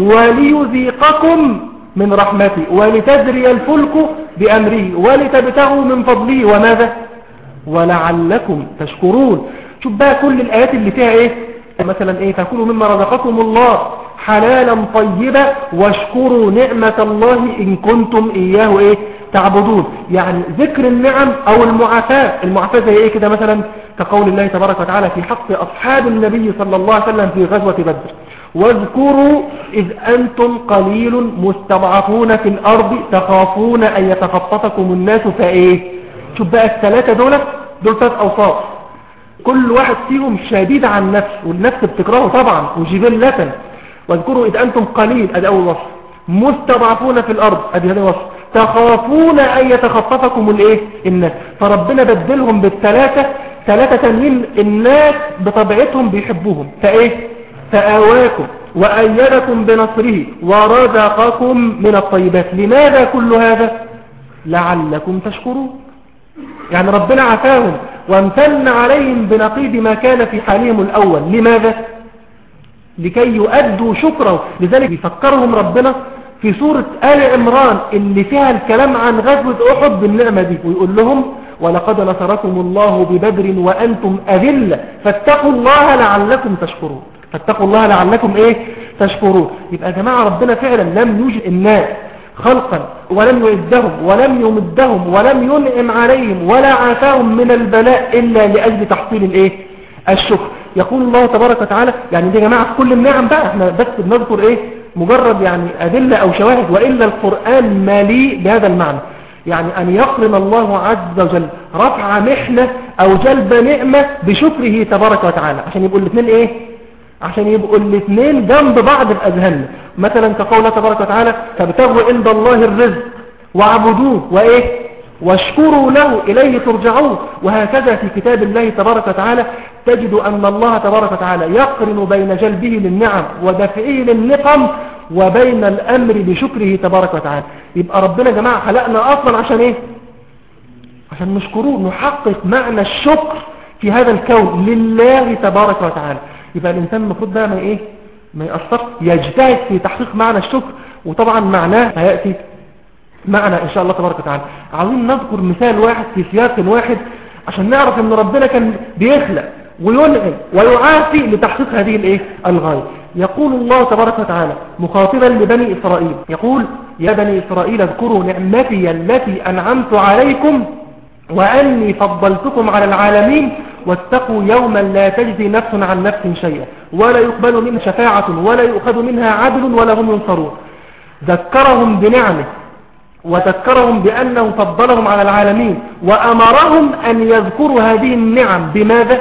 وليذيقكم من رحمته ولتجري الفلك بأمره ولتبتغوا من فضله وماذا ولعلكم تشكرون. شوف بقى كل الآيات اللي فيها إيه مثلا إيه فكلوا مما رزقكم الله حلالا طيبا واشكروا نعمة الله إن كنتم إياه إيه تعبدون. يعني ذكر النعم أو المعافاة زي إيه كده مثلا كقول الله تبارك وتعالى في حق أصحاب النبي صلى الله عليه وسلم في غزوة بدر واذكروا إذ أنتم قليل مستضعفون في الأرض تخافون أن يتخطفكم الناس فإيه. شوف بقى الثلاثة دول 3 أوصاف كل واحد فيهم شديد عن نفسه والنفس بتكرهه طبعا وجبلة. واذكروا إذ أنتم قليل أدي أول وصف مستضعفون في الأرض أدي هذا وصف تخافون أن يتخطفكم الإيه الناس. فربنا بدلهم بالثلاثة تانيين الناس بطبيعتهم بيحبوهم فإيه فآواكم وأيدكم بنصره ورزقكم من الطيبات. لماذا كل هذا؟ لعلكم تشكرون. يعني ربنا عافاهم وامتن عليهم بنقيض ما كان في حالهم الأول. لماذا؟ لكي يؤدوا شكره. لذلك يفكرهم ربنا في سورة آل عمران اللي فيها الكلام عن غزوة أحد بالنعمة دي ويقول لهم ولقد نصركم الله ببدر وأنتم أذلة فاتقوا الله لعلكم تشكرون. فاتقوا الله لعلكم إيه تشكرون. يبقى يا جماعة ربنا فعلا لم يوجد الناس خلقا ولم يعدهم ولم يمدهم ولم ينعم عليهم ولا عافاهم من البلاء إلا لأجل تحصيل الإيه الشكر. يقول الله تبارك وتعالى يعني دي يا جماعة في كل النعم بقى احنا بس بنذكر إيه مجرد يعني أدلة أو شواهد وإلا القرآن مليء بهذا المعنى. يعني أن يقرن الله عز وجل رفع محنة أو جلب نعمة بشكره تبارك وتعالى عشان يبقوا الاثنين إيه عشان يبقوا الاثنين جنب بعض في أذهاننا. مثلا كقوله تبارك وتعالى فابتغوا عند الله الرزق واعبدوه وإيه واشكروا له إليه ترجعون. وهكذا في كتاب الله تبارك وتعالى تجد أن الله تبارك وتعالى يقرن بين جلبه للنعم ودفعه للنقم وبين الأمر بشكره تبارك وتعالى. يبقى ربنا يا جماعة خلقنا أصلا عشان إيه؟ عشان نشكروه، نحقق معنى الشكر في هذا الكون لله تبارك وتعالى. يبقى الإنسان المفروض ده ما يأثر، يجتهد في تحقيق معنى الشكر. وطبعا معناه هيأتي معنى إن شاء الله تبارك وتعالى. عاوزين نذكر مثال واحد في سياق واحد عشان نعرف أن ربنا كان بيخلق وينعم ويعافي لتحقيق هذه الغاية. يقول الله تبارك وتعالى مخاطبا لبني إسرائيل، يقول يا بني إسرائيل اذكروا نعمتي التي أنعمت عليكم وأني فضلتكم على العالمين واتقوا يوما لا تجزي نفس عن نفس شيئا ولا يقبل منها شفاعة ولا يؤخذ منها عدل ولا هم ينصرون. ذكرهم بنعمه وذكرهم بأنه فضلهم على العالمين وأمرهم أن يذكروا هذه النعم بماذا؟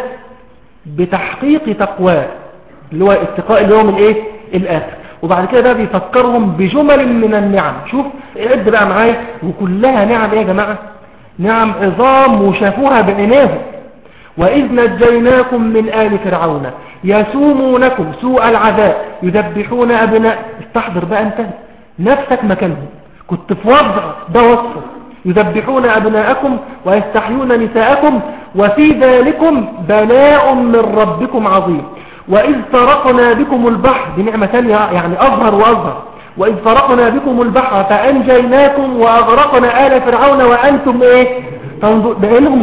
بتحقيق تقواه اللي هو اتقاء اليوم الآخر. وبعد كده بقى بيفكرهم بجمل من النعم. شوف عد بقى معايا، وكلها نعم يا جماعة، نعم عظام وشافوها بعينيهم. وإذ نجيناكم من آل فرعون يسومونكم سوء العذاب يذبحون أبناء. استحضر بقى أنت نفسك مكانهم، كنت في وضع ده وصفه، يذبحون أبناءكم ويستحيون نساءكم وفي ذلكم بلاء من ربكم عظيم. وإذ فرقنا بكم البحر، بنعمة ثانية يعني أظهر وأظهر، وإذ فرقنا بكم البحر فأنجيناكم وأغرقنا آل فرعون وأنتم بأنهم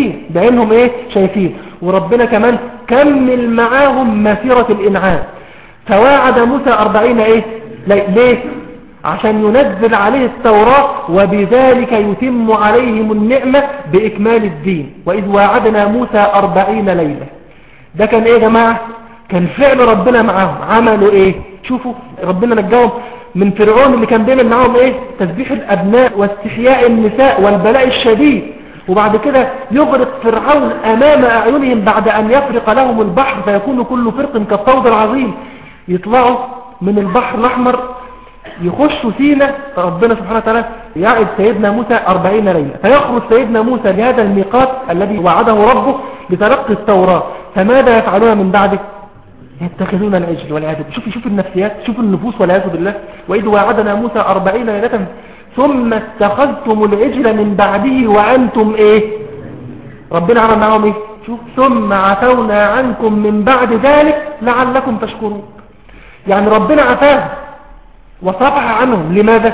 شايفين. وربنا كمان كمل معاهم مسيرة الإنعام. فواعد موسى 40 ليه؟ عشان ينزل عليه التوراة وبذلك يتم عليهم النعمة بإكمال الدين. وإذ واعدنا موسى 40 ليلة. ده كان يا جماعة؟ كان فعل ربنا معاهم. عملوا شوفوا ربنا نجاهم من فرعون اللي كان بيعمل معاهم تذبيح الأبناء واستحياء النساء والبلاء الشديد. وبعد كده يغرق فرعون أمام أعينهم بعد أن يفرق لهم البحر فيكون كل فرق كالطود العظيم. يطلعوا من البحر الأحمر يخشوا سينا. ربنا سبحانه وتعالى يعد سيدنا موسى 40 ليلة فيخرج سيدنا موسى لهذا الميقات الذي وعده ربه لتلقي التوراة. فماذا يفعلون من بعده؟ يتخذون العجل والعياذ بالله. شوف النفسيات، شوف النفوس والعياذ بالله. وإذ وعدنا موسى 40 ليلة ثم اتخذتم العجل من بعده وأنتم ربنا عمل معهم شوف ثم عفونا عنكم من بعد ذلك لعلكم تشكرون. يعني ربنا عفاهم وصفح عنهم. لماذا؟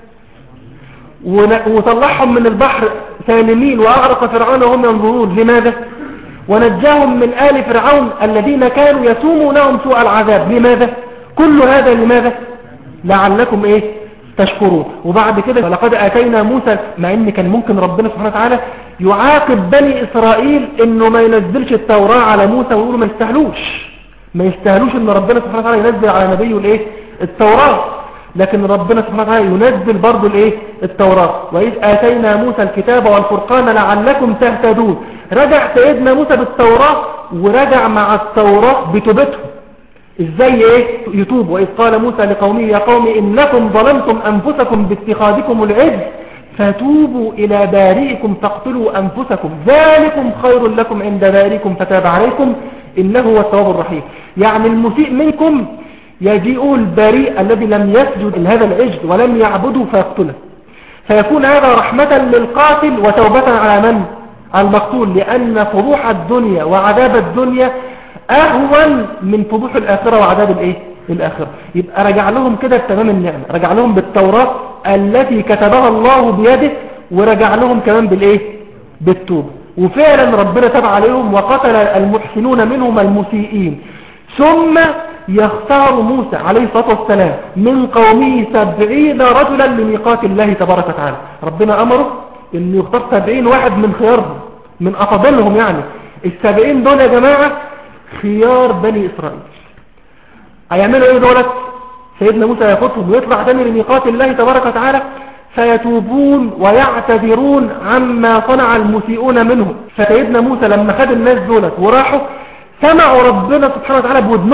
وطلعهم من البحر سالمين وأغرق فرعون وهم ينظرون. لماذا؟ ونجاهم من آل فرعون الذين كانوا يسومونهم سوء العذاب. لماذا؟ كل هذا لماذا؟ لعلكم تشكرون. وبعد كده فلقد آتينا موسى، مع ان كان ممكن ربنا سبحانه وتعالى يعاقب بني إسرائيل انه ما ينزلش التوراة على موسى ويقولوا ما يستاهلوش ان ربنا سبحانه وتعالى ينزل على نبيه التوراة. لكن ربنا سبحانه وتعالى ينزل برضو التوراة. وإذ آتينا موسى الكتاب والفرقان لعلكم تهتدون. رجع سيدنا موسى بالتوراة ورجع مع التوراة بتوبته. ازاي يتوب؟ وإذ قال موسى لقومه يا قوم إنكم ظلمتم أنفسكم باتخاذكم العجل فتوبوا إلى بارئكم فاقتلوا أنفسكم ذلكم خير لكم عند بارئكم فتاب عليكم إنه هو التواب الرحيم. يعني المسيء منكم يجيء البريء الذي لم يسجد لهذا العجل ولم يعبده فيقتله، فيكون هذا رحمة للقاتل وتوبة على من؟ على المقتول. لأن فضوح الدنيا وعذاب الدنيا أهون من فضوح الآخرة وعذاب الآخرة. يبقى رجع لهم كده بتمام النعمة، رجع لهم بالتوراة التي كتبها الله بيده، ورجع لهم كمان بالتوبة. وفعلا ربنا تاب عليهم وقتل المحسنون منهم المسيئين. ثم يختار موسى عليه الصلاة والسلام من قومه 70 رجلا لميقات الله تبارك وتعالى. ربنا أمره أن يختار 70 واحد من خيارهم من أفضلهم. يعني 70 دول يا جماعة خيار بني إسرائيل. هيعملوا دولت؟ سيدنا موسى ياخدهم ويطلع تاني لميقات الله تبارك وتعالى فيتوبون ويعتذرون عما صنع المسيئون منهم. فسيدنا موسى لما خد الناس دولت وراحوا سمعوا ربنا سبحانه وتعالى بودنهم،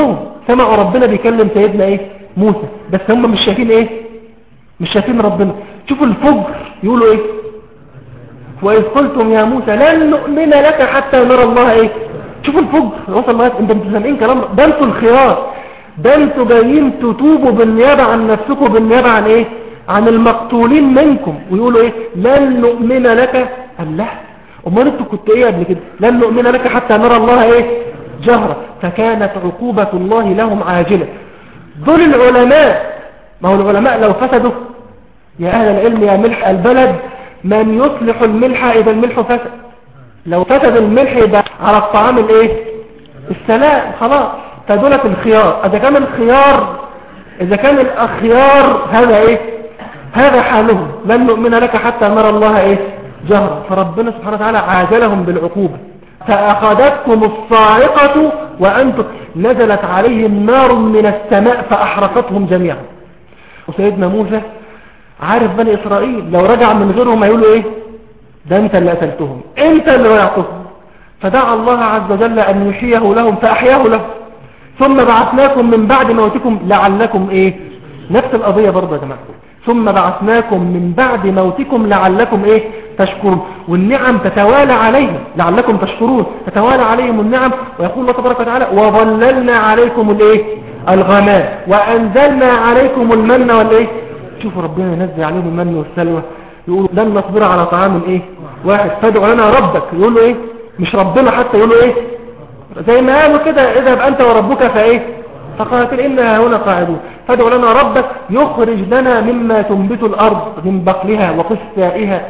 سمعوا ربنا بيكلم سيدنا ايه موسى، بس هم مش شايفين ايه، مش شايفين ربنا. شوفوا الفجر يقولوا ايه، وإذ قلتم يا موسى لن نؤمن لك حتى نرى الله ايه. شوفوا الفجر وصل لغايه انتوا سامعين كلام ده، انتوا الخيار، ده انتوا جايين تتوبوا بالنيابه عن نفسكم، بالنيابه عن ايه، عن المقتولين منكم، ويقولوا ايه لن نؤمن لك. الله، امال انتوا كنت ايه قبل كده؟ لن نؤمن لك حتى نرى الله ايه جهرة. فكانت عقوبة الله لهم عاجلة. دول العلماء، ما هو العلماء لو فسدوا يا اهل العلم يا ملح البلد من يصلح الملح اذا الملح فسد. لو فسد الملح يبقى على الطعام الايه السلام، خلاص. فدولة الخيار، اذا كان الخيار، اذا كان الاخيار هذا ايه، هذا حالهم، لن نؤمن لك حتى نرى الله ايه جهرة. فربنا سبحانه وتعالى عاجلهم بالعقوبة. فأخذتكم الصاعقة وأنتم، نزلت عليهم نار من السماء فأحرقتهم جميعا. وسيدنا موسى عارف بني إسرائيل لو رجع من غيرهم هيقولوا إيه، ده أنت اللي قتلتهم، أنت اللي رجعتهم. فدعا الله عز وجل أن يحييه لهم فأحياه لهم. ثم بعثناكم من بعد موتكم لعلكم إيه، نفس القضية برضه يا جماعة. ثم بعثناكم من بعد موتكم لعلكم إيه تشكرون. والنعم تتوالى عليهم لعلكم تشكرون، تتوالى عليهم النعم. ويقول الله تبارك وتعالى وظللنا عليكم الايه الغمام وانزلنا عليكم المن والايه. شوفوا ربنا ينزل عليهم المن والسلوى، يقولوا لن نصبر على طعام ايه واحد فادع لنا ربك. يقولوا ايه، مش ربنا حتى، يقولوا ايه زي ما قالوا كده اذهب انت وربك فايه فقاتل إنها هنا قاعدون. فادع لنا ربك يخرج لنا مما تنبت الأرض من بقلها وقثائها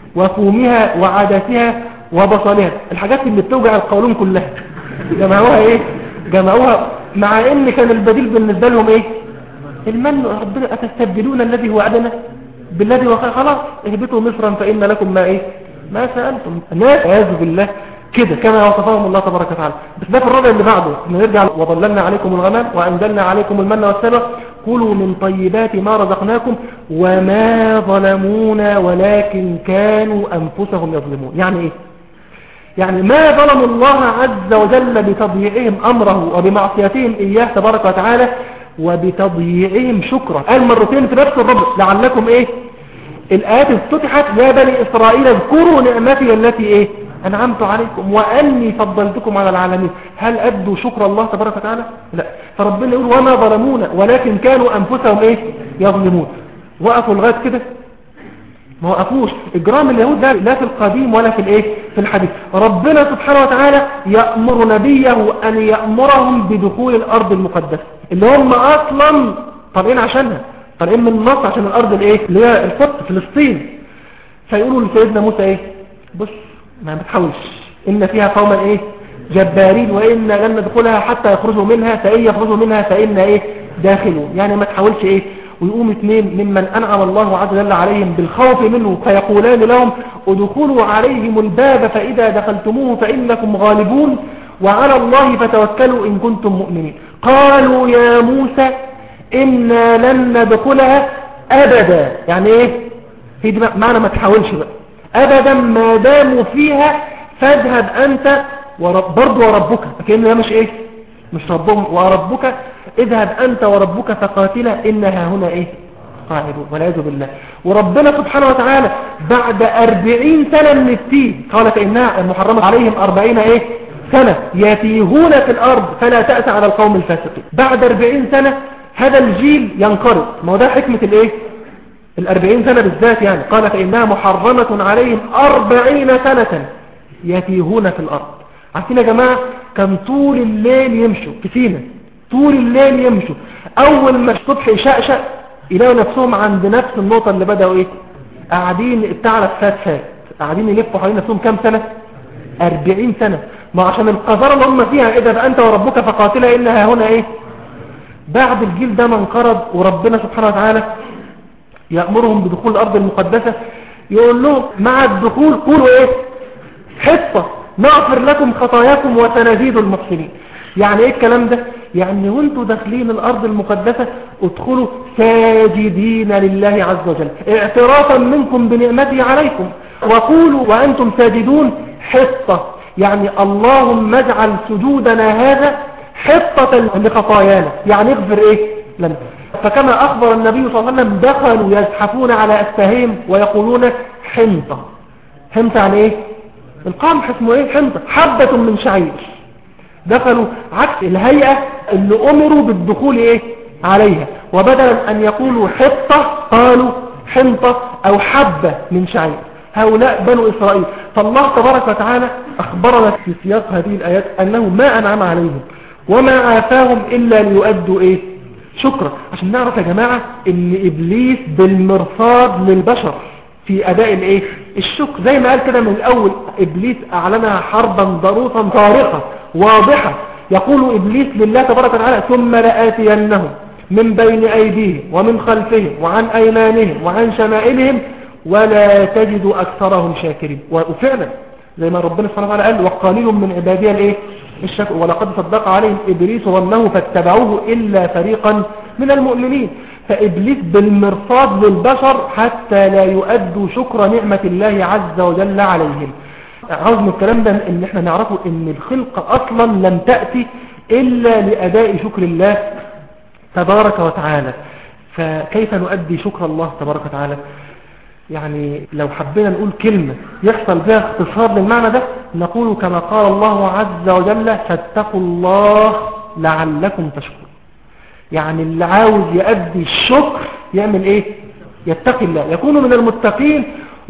وفومها وعدسها وبصلها. الحاجات اللي بتوجع القولون كلها جمعوها ايه، جمعوها، مع ان كان البديل بالنسبة لهم ايه المن. ربنا أتستبدلون الذي هو أدنى بالذي هو خير. خلاص اهبطوا مصرا فإن لكم ما ايه ما سألتم. الناس عياذ بالله كده كما وصفهم الله تبارك وتعالى. بس ده في الربع اللي بعده نرجع وظللنا عليكم الغمام وأنزلنا عليكم المن والسلوى كلوا من طيبات ما رزقناكم وما ظلمونا ولكن كانوا أنفسهم يظلمون. يعني ايه، يعني ما ظلموا الله عز وجل بتضييعهم أمره وبمعصيتهم إياه تبارك وتعالى وبتضييعهم شكرا. قال مرتين في نفس الربع لعلكم ايه. الآيات افتتحت يا بني إسرائيل اذكروا نعمتي التي ايه أنعمت عليكم وأني فضلتكم على العالمين. هل أدوا شكر الله تبارك وتعالى؟ لا. فربنا يقول وما ظلمونا ولكن كانوا أنفسهم إيه يظلمون. وقفوا لغاية كده؟ ما وقفوش. إجرام اليهود لا في القديم ولا في الإيه في الحديث. ربنا سبحانه وتعالى يأمر نبيه أن يأمرهم بدخول الأرض المقدسة اللي هم أصلا طالعين عشانها، طالعين من مصر عشان الأرض الإيه اللي هي القدس فلسطين. فيقولوا لسيدنا موسى إيه، بص ما بتحاولش إن فيها قوما إيه جبارين وإن لن ندخلها حتى يخرجوا منها فإن يخرجوا منها فإن إيه داخلون. يعني ما تحاولش إيه. ويقوم اثنين ممن أنعم الله عز وجل عليهم بالخوف منه فيقولان لهم ادخلوا عليهم الباب فإذا دخلتموه فإنكم غالبون وعلى الله فتوكلوا إن كنتم مؤمنين. قالوا يا موسى إنا لن ندخلها أبدا. يعني إيه في معنى ما تحاولش بقى أبدا ما داموا فيها فاذهب أنت برضو وربك. كأن ده مش إيه مش ربهم وربك اذهب أنت وربك فقاتلا إنها هنا إيه قاعدون والعياذ بالله. وربنا سبحانه وتعالى بعد 40 سنة من التيه قال فإنها محرمة عليهم 40 إيه سنة يتيهون في الأرض فلا تأس على القوم الفاسقين. بعد 40 سنة هذا الجيل ينقرض. ما هو ده حكمة الإيه 40 سنة بالذات. يعني قال فإنها محرمة عليهم 40 سنة يتيهون في الأرض. عارفين يا جماعة كان طول الليل يمشوا في سينا، طول الليل يمشوا. أول ما الصبح يشقشق يلاقوا نفسهم عند نفس النقطة اللي بدأوا إيه قاعدين الثعلب فات قاعدين يلفوا حوالين نفسهم كام سنة 40 سنة. ما عشان القذارة اللي هم فيها إذا أنت وربك فقاتلا إنها هنا إيه. بعد الجيل ده ما انقرض وربنا سبحانه وتعالى يأمرهم بدخول الأرض المقدسة يقول لهم مع الدخول قولوا إيه حصة نغفر لكم خطاياكم وسنزيد المحسنين. يعني ايه الكلام ده؟ يعني وانتوا داخلين الارض المقدسة ادخلوا ساجدين لله عز وجل اعترافا منكم بنعمته عليكم وقولوا وانتم ساجدون حصة. يعني اللهم اجعل سجودنا هذا حطة لخطايانا، يعني اغفر ايه لنا. فكما اخبر النبي صلى الله عليه وسلم دخلوا يزحفون على أستاههم ويقولون حنطة. حنطة يعني ايه؟ القمح اسمه ايه؟ حنطة، حبة من شعير. دخلوا عكس الهيئة اللي امروا بالدخول ايه عليها، وبدلا ان يقولوا حطة قالوا حنطة او حبة من شعير. هؤلاء بنو إسرائيل. فالله تبارك وتعالى أخبرنا في سياق هذه الآيات أنه ما أنعم عليهم وما عافاهم إلا ليؤدوا إيه شكرا. عشان نعرف يا جماعة ان إبليس بالمرصاد للبشر في أداء الإيه الشكر. زي ما قال كده من الأول، إبليس أعلنها حربا ضروسا طارقة واضحة. يقول إبليس لله تبارك وتعالى ثم لآتينهم من بين أيديهم ومن خلفهم وعن أيمانهم وعن شمائلهم ولا تجد أكثرهم شاكرين. وفعلا زي ما ربنا سبحانه وتعالى قال وقليل من عبادي الايه الشكر ولقد صدق عليهم إبليس ظنه فاتبعوه إلا فريقا من المؤمنين. فإبليس بالمرصاد للبشر حتى لا يؤدوا شكر نعمة الله عز وجل عليهم. عاوز من الكلام ده ان احنا نعرفه ان الخلق اصلا لم تأتي الا لأداء شكر الله تبارك وتعالى. فكيف نؤدي شكر الله تبارك وتعالى؟ يعني لو حبينا نقول كلمة يحصل بها اختصار للمعنى ده نقول كما قال الله عز وجل فاتقوا الله لعلكم تشكرون. يعني اللي عاوز يؤدي الشكر يعمل ايه؟ يتقي الله، يكون من المتقين.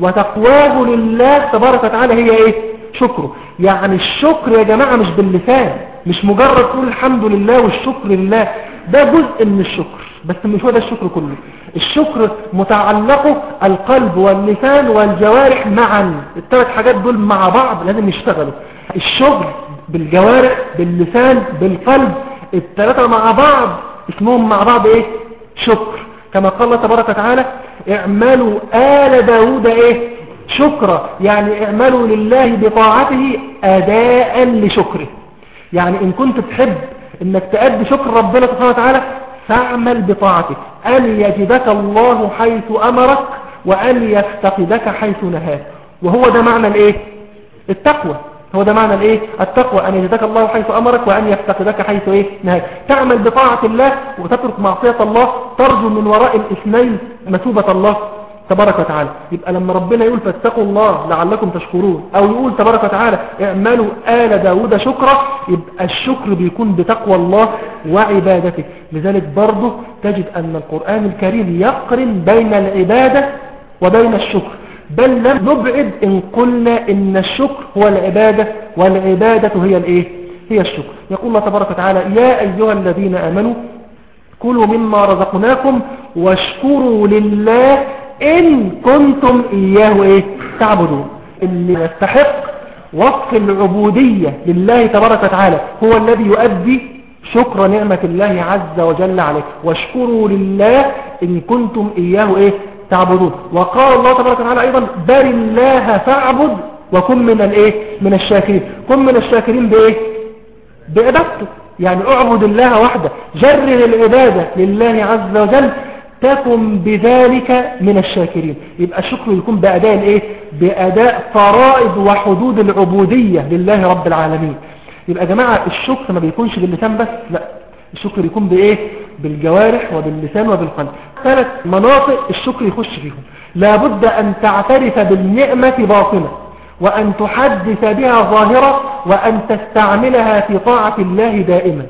وتقواه لله تبارك وتعالى هي ايه؟ شكره. يعني الشكر يا جماعة مش باللسان، مش مجرد تقول الحمد لله والشكر لله، ده جزء من الشكر بس مش هو ده الشكر كله. الشكر متعلقه القلب واللسان والجوارح معا، الثلاث حاجات دول مع بعض لازم يشتغلوا. الشغل بالجوارح باللسان بالقلب، الثلاثة مع بعض اسمهم مع بعض ايه؟ شكر. كما قال الله تبارك وتعالى اعملوا آل داود ايه؟ شكرا. يعني اعملوا لله بطاعته أداء لشكره. يعني ان كنت تحب انك تأدي شكر ربنا سبحانه وتعالى فاعمل بطاعته، أن يجدك الله حيث أمرك وأن يفتقدك حيث نهاك. وهو ده معنى الايه؟ التقوى. هو ده معنى الايه؟ التقوى، أن يجدك الله حيث أمرك وأن يفتقدك حيث ايه؟ نهاك. تعمل بطاعة الله وتترك معصية الله، ترجو من وراء الاثنين مثوبة الله تبارك وتعالى. يبقى لما ربنا يقول فاتقوا الله لعلكم تشكرون، او يقول تبارك وتعالى اعملوا آل داود شكرا، يبقى الشكر بيكون بتقوى الله وعبادته. لذلك برضه تجد ان القرآن الكريم يقرن بين العبادة وبين الشكر، بل لم نبعد ان قلنا ان الشكر هو العبادة والعبادة هي الايه؟ هي الشكر. يقول الله تبارك وتعالى يا ايها الذين امنوا كلوا مما رزقناكم واشكروا لله إن كنتم إياه إيه؟ تعبدون. اللي يستحق وصف العبودية لله تبارك وتعالى هو الذي يؤدي شكر نعمة الله عز وجل عليه. واشكروا لله إن كنتم إياه إيه؟ تعبدون. وقال الله تبارك وتعالى أيضا بل الله فاعبد وكن من الإيه؟ من الشاكرين. كن من الشاكرين بإيه؟ بعبادته. يعني اعبد الله وحده، جرد العبادة لله عز وجل تكن بذلك من الشاكرين. يبقى الشكر يكون بأداء الايه؟ بأداء فرائض وحدود العبودية لله رب العالمين. يبقى يا جماعة الشكر ما بيكونش باللسان بس، لا، الشكر يكون بايه؟ بالجوارح وباللسان وبالقلب. 3 مناطق الشكر يخش فيهم. لابد ان تعترف بالنعمة باطنة، وان تحدث بها ظاهرة، وان تستعملها في طاعة الله دائما.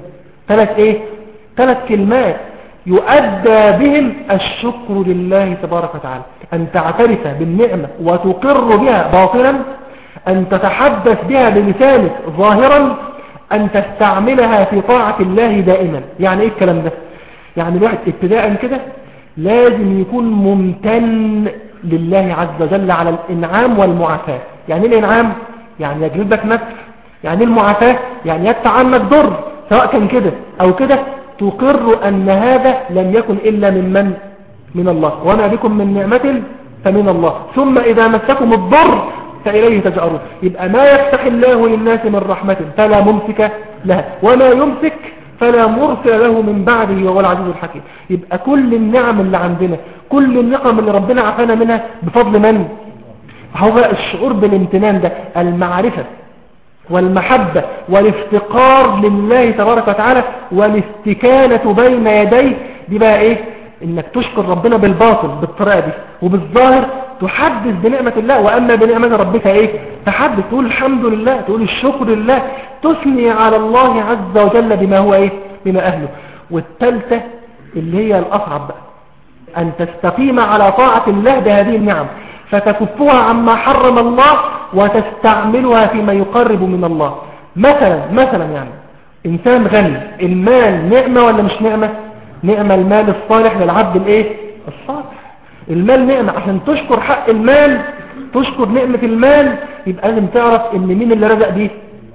3 كلمات يؤدى بهم الشكر لله تبارك وتعالى: أن تعترف بالنعمة وتقر بها باطنا، أن تتحدث بها بلسانك ظاهرا، أن تستعملها في طاعة الله دائما. يعني إيه الكلام ده؟ يعني الواحد ابتداء كده لازم يكون ممتن لله عز وجل على الإنعام والمعافاة. يعني إيه الإنعام؟ يعني يجلب لك نفس. يعني المعافاة يعني يدفع عنك ضر، سواء كان كده أو كده، تقر أن هذا لم يكن إلا من الله، وما بكم من نعمة فمن الله، ثم إذا مسكم الضر فإليه تجأرون. يبقى ما يفتح الله للناس من رحمة فلا ممسك لها، وما يمسك فلا مرسل له من بعده، وهو العزيز الحكيم. يبقى كل النعم اللي عندنا، كل النعم اللي ربنا عافانا منها بفضل من؟ هو الشعور بالامتنان ده، المعرفة والمحبة والافتقار لله تبارك وتعالى والاستكانة بين يديه. دي بقى ايه؟ انك تشكر ربنا بالباطن بالطريقة دي، وبالظاهر تحدث بنعمة الله. وأما بنعمة ربك ايه؟ تحدث، تقول الحمد لله، تقول الشكر لله، تثني على الله عز وجل بما هو ايه؟ بما أهله. والثالثة اللي هي الأصعب بقى، أن تستقيم على طاعة الله بهذه النعم، فتكفها عما حرم الله وتستعملها فيما يقرب من الله. مثلا يعني إنسان غني، المال نعمة ولا مش نعمة؟ نعمة المال الصالح للعبد الايه؟ الصالح. المال نعمة، عشان تشكر حق المال، تشكر نعمة المال، يبقى لازم تعرف ان مين اللي رزق بيه.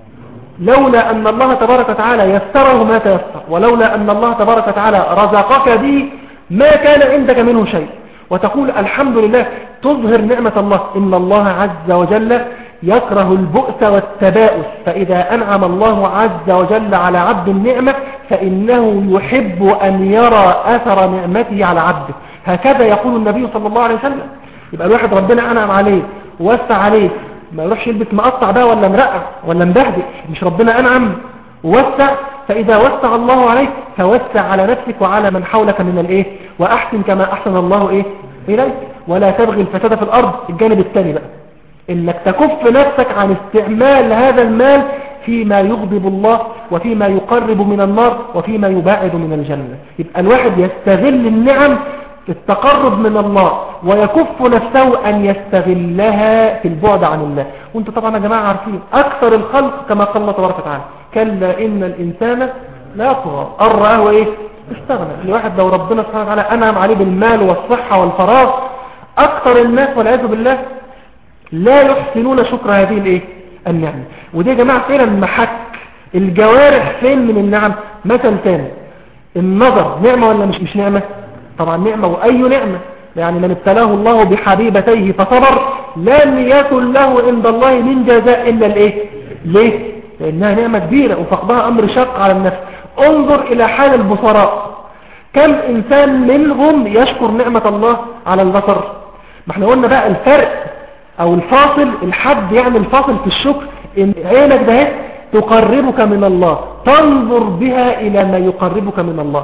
لولا أن الله تبارك وتعالى يسره ما تيسر، ولولا أن الله تبارك وتعالى رزقك به ما كان عندك منه شيء. وتقول الحمد لله، تظهر نعمة الله. إن الله عز وجل يكره البؤس والتباؤس، فإذا أنعم الله عز وجل على عبد النعمة فإنه يحب أن يرى أثر نعمته على عبده. هكذا يقول النبي صلى الله عليه وسلم. يبقى الواحد ربنا أنعم عليه ووسع عليه، ما يروحش يلبس مقطع بقى ولا مرقع ولا مبهدئ. مش ربنا أنعم ووسع؟ فإذا وسع الله عليك فوسع على نفسك وعلى من حولك من الايه، وأحسن كما أحسن الله ايه إليك، ولا تبغي الفساد في الأرض. الجانب الثاني بقى إنك تكف نفسك عن استعمال هذا المال فيما يغضب الله، وفيما يقرب من النار، وفيما يباعد من الجنة. يبقى الواحد يستغل النعم في التقرب من الله، ويكف نفسه أن يستغلها في البعد عن الله. وانتم طبعا يا جماعة عارفين أكثر الخلق كما قال الله تبارك وتعالى: كلا إن الإنسان لا يطغى أن رآه إيه؟ استغنى. الواحد لو ربنا سبحانه وتعالى أنعم عليه بالمال والصحة والفراغ، أكثر الناس والعياذ بالله لا يحسنون شكر هذه الايه النعمة. ودي يا جماعة فعلا محك الجوارح فين من النعم. مثل ثاني، النظر نعمة ولا مش نعمة؟ طبعا نعمة، وأي نعمة. يعني من ابتلاه الله بحبيبتيه فصبر لن يكن له عند الله من جزاء إلا الايه. ليه؟ لأنها نعمة كبيرة وفقدها أمر شق على النفس. انظر إلى حال البصراء، كم إنسان منهم يشكر نعمة الله على البصر؟ ما احنا قلنا بقى الفرق او الفاصل، الحد يعني الفاصل في الشكر، ان عينك ده تقربك من الله، تنظر بها الى ما يقربك من الله،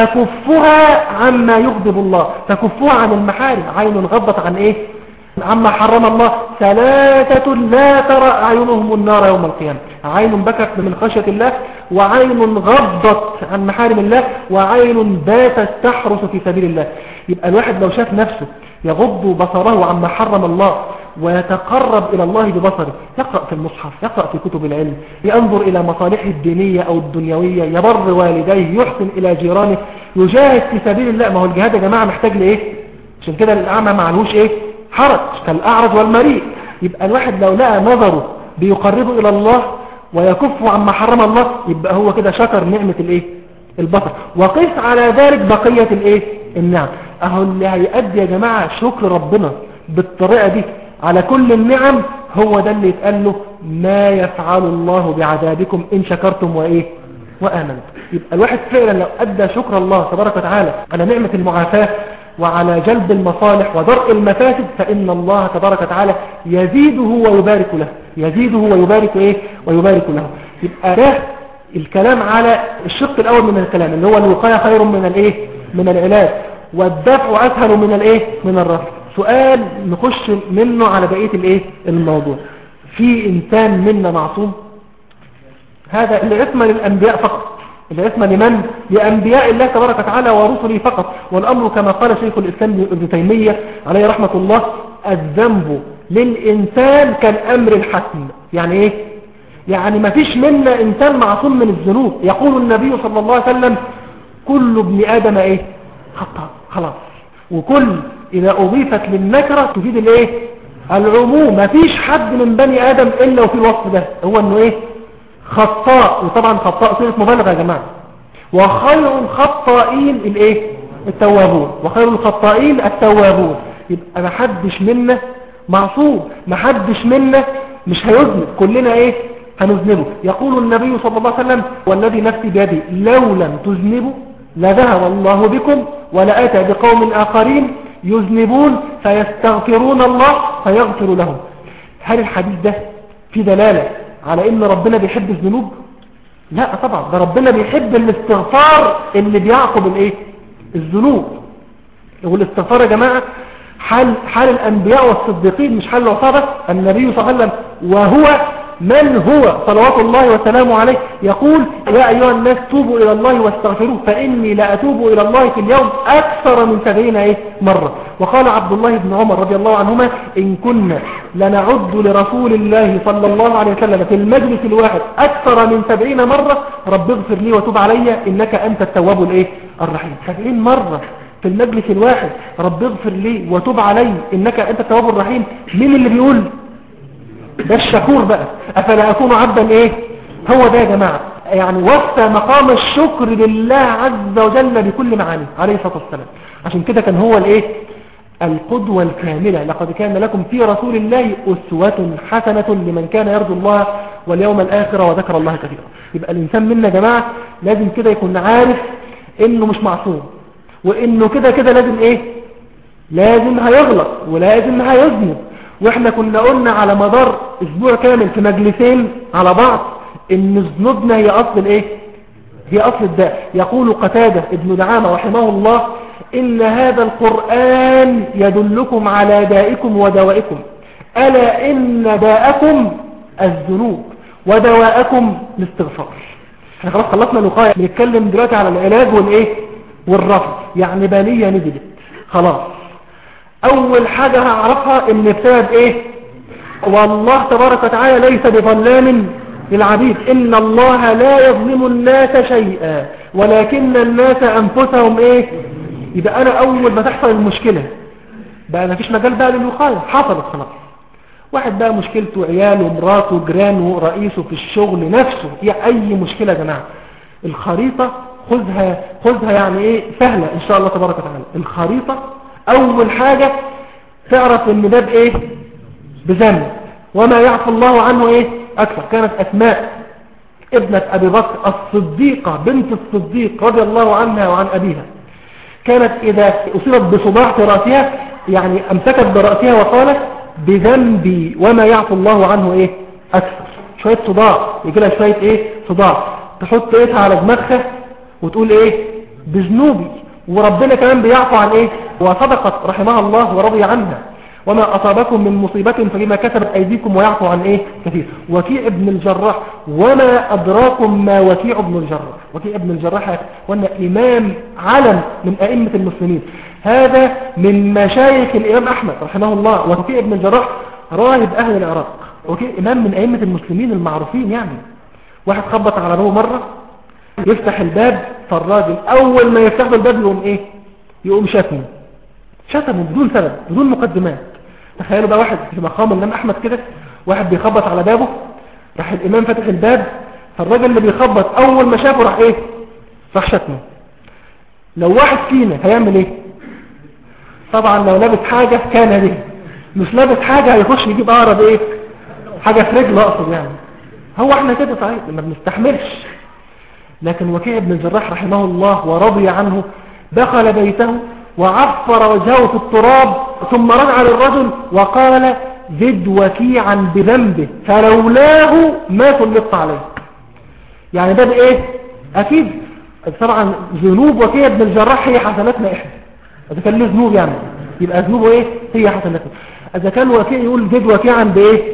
تكفها عما يغضب الله، تكفها عن المحارم. عين غضت عن ايه؟ عما حرم الله. ثلاثة لا ترى اعينهم النار يوم القيامة: عين بكت من خشية الله، وعين غضت عن محارم الله، وعين باتت تحرس في سبيل الله. يبقى الواحد لو شاف نفسه يغض بصره عما حرم الله ويتقرب إلى الله ببصره، يقرأ في المصحف، يقرأ في كتب العلم، ينظر إلى مصالحه الدينية أو الدنيوية، يبر والديه، يحسن إلى جيرانه، يجاهد في سبيل الله. ما هو الجهاد يا جماعة محتاج لإيه؟ عشان كده الأعمى معلوش إيه؟ حرج كالأعرج والمريء. يبقى الواحد لو لقى نظره بيقربه إلى الله ويكف عما حرم الله، يبقى هو كده شكر نعمة الإيه؟ البصر. وقس على ذلك بقية الإيه؟ النعم. أهو اللي هيؤدي يا جماعة شكر ربنا بالطريقة دي على كل النعم، هو ده اللي يتقال له: ما يفعل الله بعذابكم إن شكرتم وإيه وآمنتم. يبقى الواحد فعلا لو أدى شكر الله تبارك وتعالى على نعمة المعافاة وعلى جلب المصالح ودرء المفاسد، فإن الله تبارك وتعالى يزيده ويبارك له، يزيده ويبارك إيه ويبارك له. يبقى ده الكلام على الشق الأول من الكلام، اللي هو الوقاية خير من الإيه من العلاج، والدفع أسهل من الإيه من الرفع. سؤال نخش منه على بقية الايه الموضوع: في انسان منا معصوم؟ هذا العصمة للانبياء فقط. العصمة لمن؟ لانبياء الله تبارك وتعالى ورسله فقط. والامر كما قال شيخ الاسلام ابن تيمية عليه رحمة الله: الذنب للانسان كالامر الحتم. يعني ايه؟ يعني ما فيش منا انسان معصوم من الذنوب. يقول النبي صلى الله عليه وسلم: كل ابن ادم ايه خطأ. خلاص. وكل إذا أضيفت للنكرة تفيد الايه العموم. ما فيش حد من بني آدم إلا وفي الوصف ده، هو انه ايه خطاء. وطبعا خطاء صيغة مبالغة يا جماعة. وخير الخطائين الايه التوابون، وخير الخطائين التوابون. يبقى ما حدش منا معصوم، ما حدش منا مش هيذنب، كلنا ايه هنذنبه. يقول النبي صلى الله عليه وسلم: والذي نفسي بيدي لو لم تذنبوا لذهب الله بكم ولأتى بقوم آخرين يذنبون فيستغفرون الله فيغفر لهم. هل الحديث ده في دلالة على ان ربنا بيحب الذنوب؟ لا طبعا، ده ربنا بيحب الاستغفار اللي بيعقب الايه؟ الذنوب. والاستغفار يا جماعة حال الانبياء والصديقين، مش حال العصابة. النبي صلى الله عليه وسلم وهو من هو صلوات الله وسلامه عليه يقول: يا أيها الناس توبوا إلى الله واستغفروه فإني لا أتوب إلى الله في اليوم أكثر من 70 مرة. وقال عبد الله بن عمر رضي الله عنهما: إن كنا لنعد لرسول الله صلى الله عليه وسلم في المجلس الواحد أكثر من 70 مرة رب اغفر لي وتوب علي إنك أنت التواب الرحيم. 70 مرة في المجلس الواحد: رب اغفر لي وتوب علي إنك أنت التواب الرحيم. مين اللي بيقول؟ ده الشكور بقى. أفلا أكون عبدا هو ده يا جماعة، يعني وفى مقام الشكر لله عز وجل بكل معانيه عليه الصلاة والسلام. عشان كده كان هو القدوة الكاملة. لقد كان لكم في رسول الله أسوة حسنة لمن كان يرجو الله واليوم الآخر وذكر الله كثيرا. يبقى الإنسان منا يا جماعة لازم كده يكون عارف إنه مش معصوم، وإنه كده لازم لازم هيغلط ولازم هيذنب. واحنا كنا قلنا على مدار اسبوع كامل في مجلسين على بعض ان ذنوبنا هي اصل هي اصل الداء. يقول قتادة ابن دعامة رحمه الله: ان هذا القرآن يدلكم على دائكم ودوائكم، الا ان داءكم الذنوب ودواءكم الاستغفار. احنا خلاص خلصنا الوقاية، بنتكلم دلوقتي على العلاج والرفض. يعني بالية نزلت خلاص. اول حاجة هعرفها ان بسبب والله تبارك وتعالى ليس بظلام للعبيد، ان الله لا يظلم الناس شيئا ولكن الناس انفسهم يبقى انا اول ما تحصل المشكلة بقى ما فيش مجال بقى للوقاية، حصلت خلاص. واحد بقى مشكلته عياله ومراته وجيرانه رئيسه في الشغل نفسه، هي اي مشكلة يا جماعة الخريطة خذها يعني سهلة ان شاء الله تبارك وتعالى. الخريطة اول حاجة تعرف ان ده بذنب، وما يعفو الله عنه اكثر. كانت اسماء ابنة ابي بكر الصديقة بنت الصديق رضي الله عنها وعن ابيها، كانت اذا اصيبت بصداع في رأسها يعني امسكت برأسها وقالت: بذنبي وما يعفو الله عنه اكثر. شوية صداع يجي لها شوية صداع، تحط ايدها على دماغها وتقول بذنوبي، وربنا كمان بيعفو عن وصدقت رحمها الله ورضي عنها: وما أصابكم من مصيبة فبما كسبت أيديكم ويعفو عن كثير. وكيع بن الجراح، وما أدراكم ما وكيع بن الجراح. وكيع بن الجراح وأن إمام علم من أئمة المسلمين، هذا من مشايخ الإمام أحمد رحمه الله. وكيع بن الجراح راهب أهل العراق، وكيع إمام من أئمة المسلمين المعروفين. يعني واحد خبط على بابه مرة، يفتح الباب، فالراجل أول ما يفتح الباب يقوم شتمه بدون سبب بدون مقدمات. تخيلوا بقى واحد في مقام الإمام أحمد كده، واحد بيخبط على بابه، راح الإمام فتح الباب، فالراجل اللي بيخبط أول ما شافه راح شتمه. لو واحد فينا هيعمل طبعا لو لابس حاجة كان به، مش لابس حاجة هيخش يجيب أقرب حاجة في رجله أقصد. يعني هو احنا كده صحيح ما بنستحملش. لكن وكيع بن الجراح رحمه الله ورضي عنه دخل بيته وعفر وجهه في التراب، ثم رجع للرجل وقال: زد وكيعا بذنبه فلولاه ما سلطت عليه. يعني ده اكيد طبعا ذنوب وكيع بن الجراح هي حسناتنا احنا. اذا كان له ذنوب يعني يبقى ذنوبه هي حسناتنا. اذا كان وكيع يقول زد وكيعا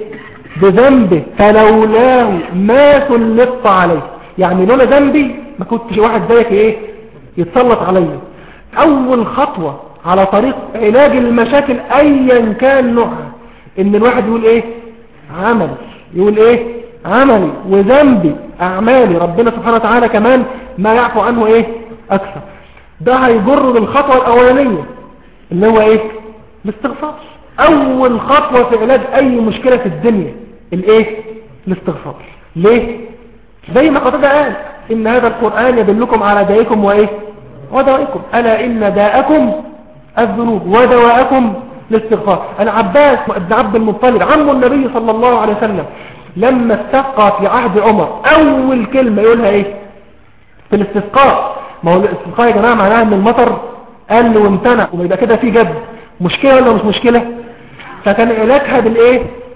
بذنبه فلولاه ما سلطت عليه، يعني لولا ذنبي ما كنتش واحد زيك يتسلط عليا. اول خطوة على طريق علاج المشاكل ايا كان نوعها ان الواحد يقول عملي، يقول عملي وذنبي اعمالي ربنا سبحانه وتعالى كمان ما يعفو عنه اكثر. ده هيجر للخطوة الاولانية اللي هو الاستغفار. اول خطوة في علاج اي مشكلة في الدنيا الاستغفار. ليه؟ زي ما قتادة قال: ان هذا القرآن يدلكم على دائكم ودوائكم، ألا إن داءكم الذنوب ودواءكم الاستغفار. العباس بن عبد المطلب عم النبي صلى الله عليه وسلم لما استسقى في عهد عمر أول كلمة يقولها في الاستسقاء؟ ما هو الاستسقاء يا جماعة معناها ان المطر قل وامتنع ويبقى كده في جد. مشكلة ولا مش مشكلة؟ فكان علاجها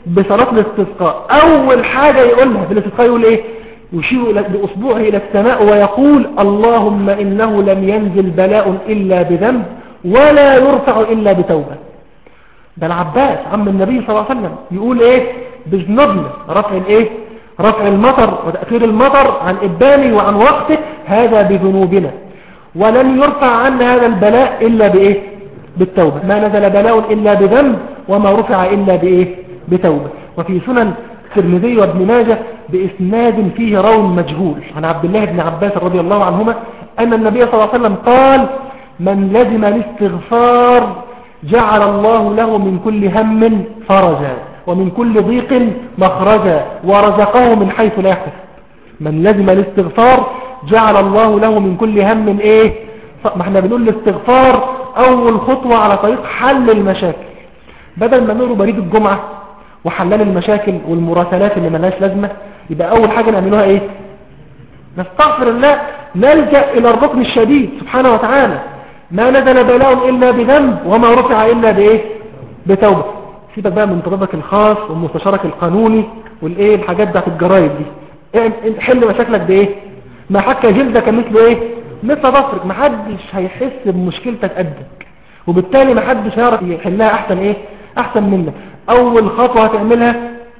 بصلاة الاستسقاء أول حاجة يقولها في الاستسقاء يقول إيه؟ يشير بأصبعه إلى السماء ويقول اللهم إنه لم ينزل بلاء إلا بذنب ولا يرفع إلا بتوبة. ده العباس عم النبي صلى الله عليه وسلم يقول إيه؟ بذنوبنا رفع الإيه؟ رفع المطر وتأخير المطر عن إبانه وعن وقته هذا بذنوبنا، ولن يرفع عنا هذا البلاء إلا بإيه؟ بالتوبة. ما نزل بلاء إلا بذنب وما رفع إلا بإيه؟ بتوبة. وفي سنن الترمذي وابن ماجه بإسناد فيه راو مجهول عن عبد الله بن عباس رضي الله عنهما أن النبي صلى الله عليه وسلم قال من لزم الاستغفار جعل الله له من كل هم فرجا ومن كل ضيق مخرجا ورزقه من حيث لا يحتسب. من لزم الاستغفار جعل الله له من كل هم ايه؟ ما احنا بنقول الاستغفار اول خطوة على طريق حل المشاكل، بدل ما نقول بريد الجمعة وحلال المشاكل والمراسلات اللي ملهاش لازمة، يبقى اول حاجة نعملوها ايه؟ نستغفر الله، نلجأ الى الركن الشديد سبحانه وتعالى. ما نزل بلاء الا بذنب وما رفع الا بايه؟ بتوبة. سيبك بقى من طبيبك الخاص ومستشارك القانوني والايه الحاجات بتاعت الجرايد دي، حل مشاكلك بايه؟ ما حكى جلدك مثل ايه؟ مثل ضفرك. محدش هيحس بمشكلتك قدك، وبالتالي محدش هيعرف يحلها احسن ايه؟ احسن منك. اول خطوة هتعملها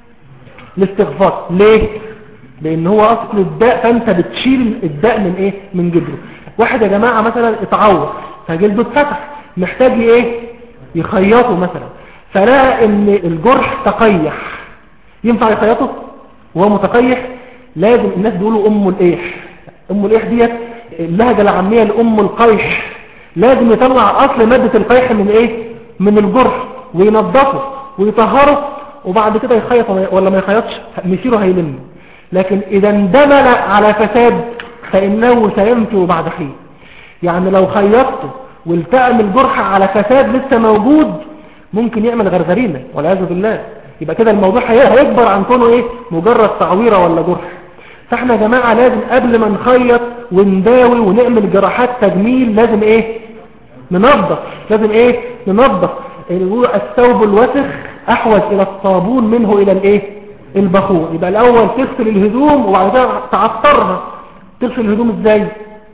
الاستغفار. ليه؟ لان هو اصل الداء، فانت بتشيل الداء من ايه؟ من جدره. واحد يا جماعة مثلا اتعور فجلده اتفتح، محتاج ايه؟ يخيطه مثلا، فلقى ان الجرح تقيح، ينفع يخيطه وهو متقيح؟ لازم الناس بيقولوا ام الايح. ام الايح ديت اللهجة العامية لام القيح. لازم يطلع اصل مادة القيح من ايه؟ من الجرح وينظفه ويطهره، وبعد كده يخيط ولا ما يخيطش مسيره هيلم. لكن اذا اندمل على فساد فانه سينفي بعد حين. يعني لو خيطته والتأم الجرح على فساد لسه موجود ممكن يعمل غرغرينة والعياذ بالله، يبقى كده الموضوع هيكبر عن كونه ايه؟ مجرد تعويرة ولا جرح. فاحنا يا جماعة لازم قبل ما نخيط ونداوي ونعمل جراحات تجميل لازم ايه؟ ننظف. لازم ايه؟ ننظف. الثوب الوسخ احوج الى الصابون منه الى الايه؟ البخور. يبقى الاول تغسل الهدوم وبعد كده تعطرها. تغسل الهدوم ازاي؟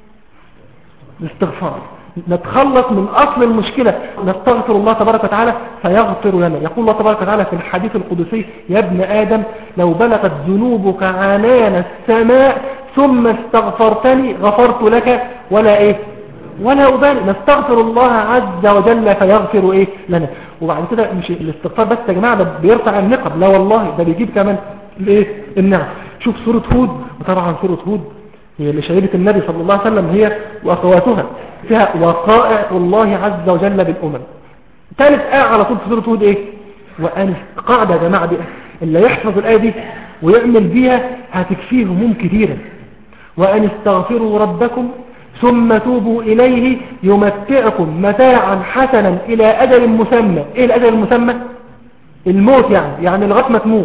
الاستغفار. نتخلص من أصل المشكلة، نستغفر الله تبارك وتعالى فيغفر لنا. يقول الله تبارك وتعالى في الحديث القدسي يا ابن آدم لو بلغت ذنوبك عنان السماء ثم استغفرتني غفرت لك ولا ايه؟ ولا أبالي. نستغفر الله عز وجل فيغفر ايه؟ لنا. وبعد كده مش الاستغفار بس يا جماعة ده بيرفع النقب، لا والله ده بيجيب كمان الايه؟ النعم. شوف سورة هود، وطبعا سورة هود هي اللي شهيدة النبي صلى الله عليه وسلم هي وأخواتها، فيها وقائع الله عز وجل بالأمم. ثالث آية على طول في سورة هود ايه؟ وأن قاعدة يا جماعة دي اللي يحفظ الآية دي ويعمل بيها هتكفيه هموم كثيرة. وأن استغفروا ربكم ثم توبوا إليه يمتعكم متاعا حسنا إلى أجل مسمى. ايه الأجل المسمى؟ الموت يعني لغاية ما تموت.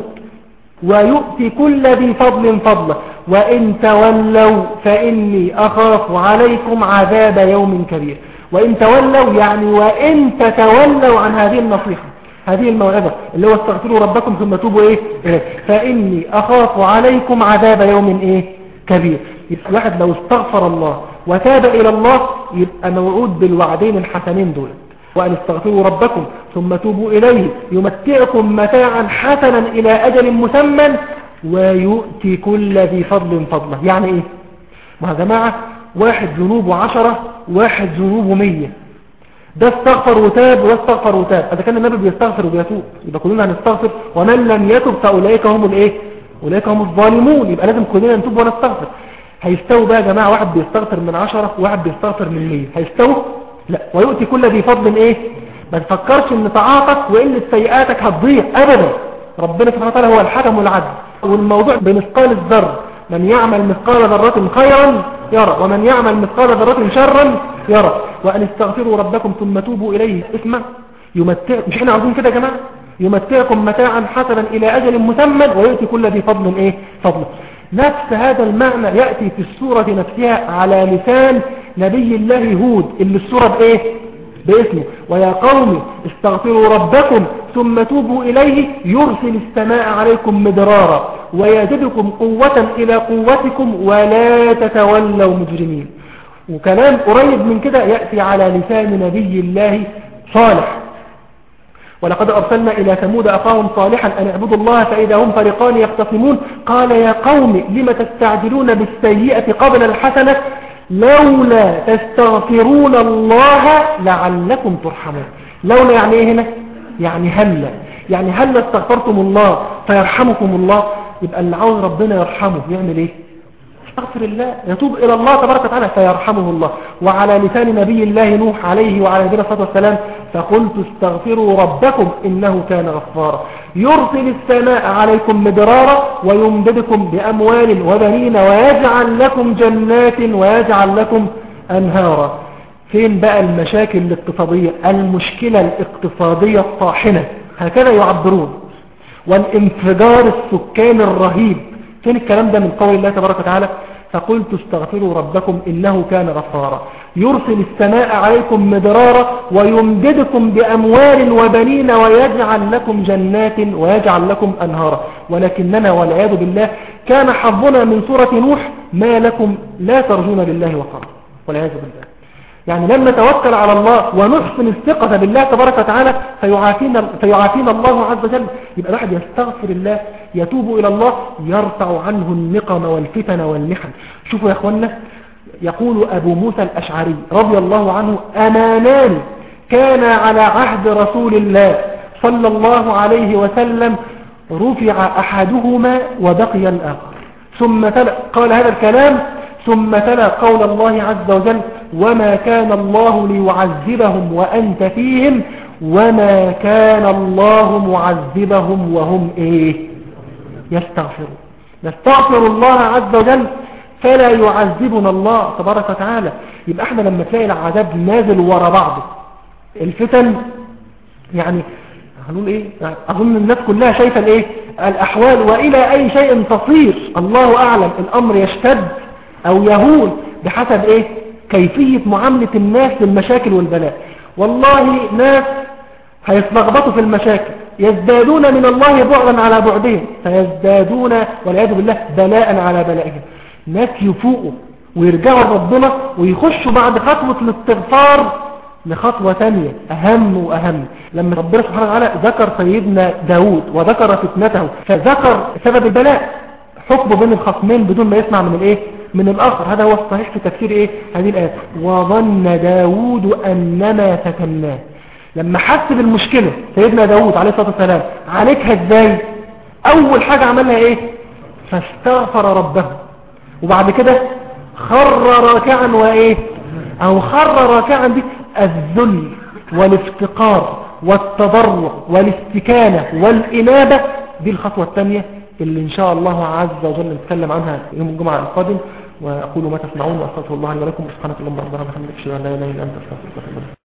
ويؤتي كل ذي فضل فضله وإن تولوا فإني أخاف عليكم عذاب يوم كبير. وإن تولوا يعني وإن تتولوا عن هذه النصيحة، هذه الموعظة اللي هو استغفروا ربكم ثم توبوا إيه؟ فإني أخاف عليكم عذاب يوم إيه؟ كبير. يبقى الواحد لو استغفر الله وتاب إلى الله يبقى موعود بالوعدين الحسنين دول. وأن استغفروا ربكم ثم توبوا إليه يمتعكم متاعا حسنا إلى أجل مسمى ويؤتي كل ذي فضل فضله. يعني إيه؟ ما يا جماعة واحد ذنوبه 10 واحد ذنوبه 100، ده استغفر وتاب واستغفر وتاب. إذا كان النبي بيستغفر وبيتوب يبقى كلنا هنستغفر، ومن لم يتب فأولئك هم الإيه؟ أولئك هم الظالمون. يبقى لازم كلنا نتوب ونستغفر. هيستووا بقى يا جماعة واحد بيستغفر من 10 وواحد بيستغفر من 100؟ هيستووا؟ لا. ويؤتي كل ذي فضل ايه؟ ما تفكرش ان طاعاتك وان سيئاتك هتضيع ابدا. ربنا سبحانه وتعالى هو الحكم والعدل، والموضوع بمثقال الذره. من يعمل مثقال ذره خيرا يرى ومن يعمل مثقال ذره شرا يرى. وان استغفروا ربكم ثم توبوا اليه. اسمع، يمتع، مش احنا عاوزين كده يا جماعه؟ يمتعكم متاعا حسنا الى اجل مسمى ويؤتي كل ذي فضل ايه؟ فضله. نفس هذا المعنى يأتي في السورة نفسها على لسان نبي الله هود اللي السورة بإيه؟ باسمه ويا قوم استغفروا ربكم ثم توبوا إليه يرسل السماء عليكم مدرارا ويزدكم قوة إلى قوتكم ولا تتولوا مجرمين. وكلام قريب من كده يأتي على لسان نبي الله صالح: ولقد أرسلنا إلى ثمود أخاهم صالحا أن اعبدوا الله فإذا هم فريقان يختصمون قال يا قوم لم تستعجلون بالسيئة قبل الحسنة لولا تستغفرون الله لعلكم ترحمون. لولا يعني ايه هنا؟ يعني هلا، يعني هلا استغفرتم الله فيرحمكم الله. يبقى اللي عاوز ربنا يرحمه يعمل ايه؟ استغفر الله، يتوب إلى الله تبارك وتعالى فيرحمه الله. وعلى لسان نبي الله نوح عليه وعلى نبينا الصلاة والسلام: فقلت استغفروا ربكم إنه كان غفارا يرسل السماء عليكم مدرارا ويمددكم بأموال وبنين ويجعل لكم جنات ويجعل لكم أنهارا. فين بقى المشاكل الاقتصادية؟ المشكلة الاقتصادية الطاحنة، هكذا يعبرون، والانفجار السكاني الرهيب. فين الكلام ده من قول الله تبارك وتعالى: فقلت استغفروا ربكم إنه كان غفارا يرسل السماء عليكم مدرارا ويمددكم بأموال وبنين ويجعل لكم جنات ويجعل لكم أنهارا. ولكننا والعياذ بالله كان حظنا من سورة نوح: ما لكم لا ترجون لله وقارا، والعياذ بالله. يعني لما نتوكل على الله ونحسن الثقة بالله تبارك وتعالى فيعافينا الله عز وجل. يبقى الواحد يستغفر الله، يتوب إلى الله، يرفع عنه النقم والفتن والمحن. شوفوا يا أخوانا، يقول أبو موسى الأشعري رضي الله عنه: أمانان كان على عهد رسول الله صلى الله عليه وسلم رفع أحدهما وبقي الآخر. ثم قال هذا الكلام ثم تلا قول الله عز وجل: وما كان الله ليعذبهم وأنت فيهم وما كان الله معذبهم وهم يستغفرون. نستغفر الله عز وجل فلا يعذبنا الله تبارك وتعالى. يبقى احنا لما تلاقي العذاب نازل ورا بعضه، الفتن، يعني هنقول يعني اظن الناس كلها شايفه الاحوال والى اي شيء تصير الله اعلم. الامر يشتد او يهون بحسب كيفية معاملة الناس للمشاكل والبلاء. والله ناس هيتلخبطوا في المشاكل، يزدادون من الله بعدا على بعدهم، فيزدادون والعياذ بالله بلاء على بلائهم. ناس يفوقوا ويرجعوا لربنا ويخشوا بعد خطوة الاستغفار لخطوة ثانية أهم وأهم. لما ربنا سبحانه وتعالى ذكر سيدنا داود وذكر فتنته، فذكر سبب البلاء، حكمه بين الخصمين بدون ما يسمع من الآخر. هذا هو الصحيح في تفسير هذه الآية: وظن داود أنما فتناه. لما حس بالمشكلة سيدنا داود عليه الصلاة والسلام عالجها ازاي؟ أول حاجة عملها فاستغفر ربه، وبعد كده خر راكعا أو خر راكعا دي الذل والافتقار والتضرع والاستكانة والإنابة. دي الخطوة الثانية اللي إن شاء الله عز وجل نتكلم عنها يوم الجمعة القادم. وأقول ما تسمعون وأستغفر الله لي ولكم. سبحانك اللهم ربنا وبحمدك أشهد أن لا إله إلا أنت أستغفرك وأتوب إليك.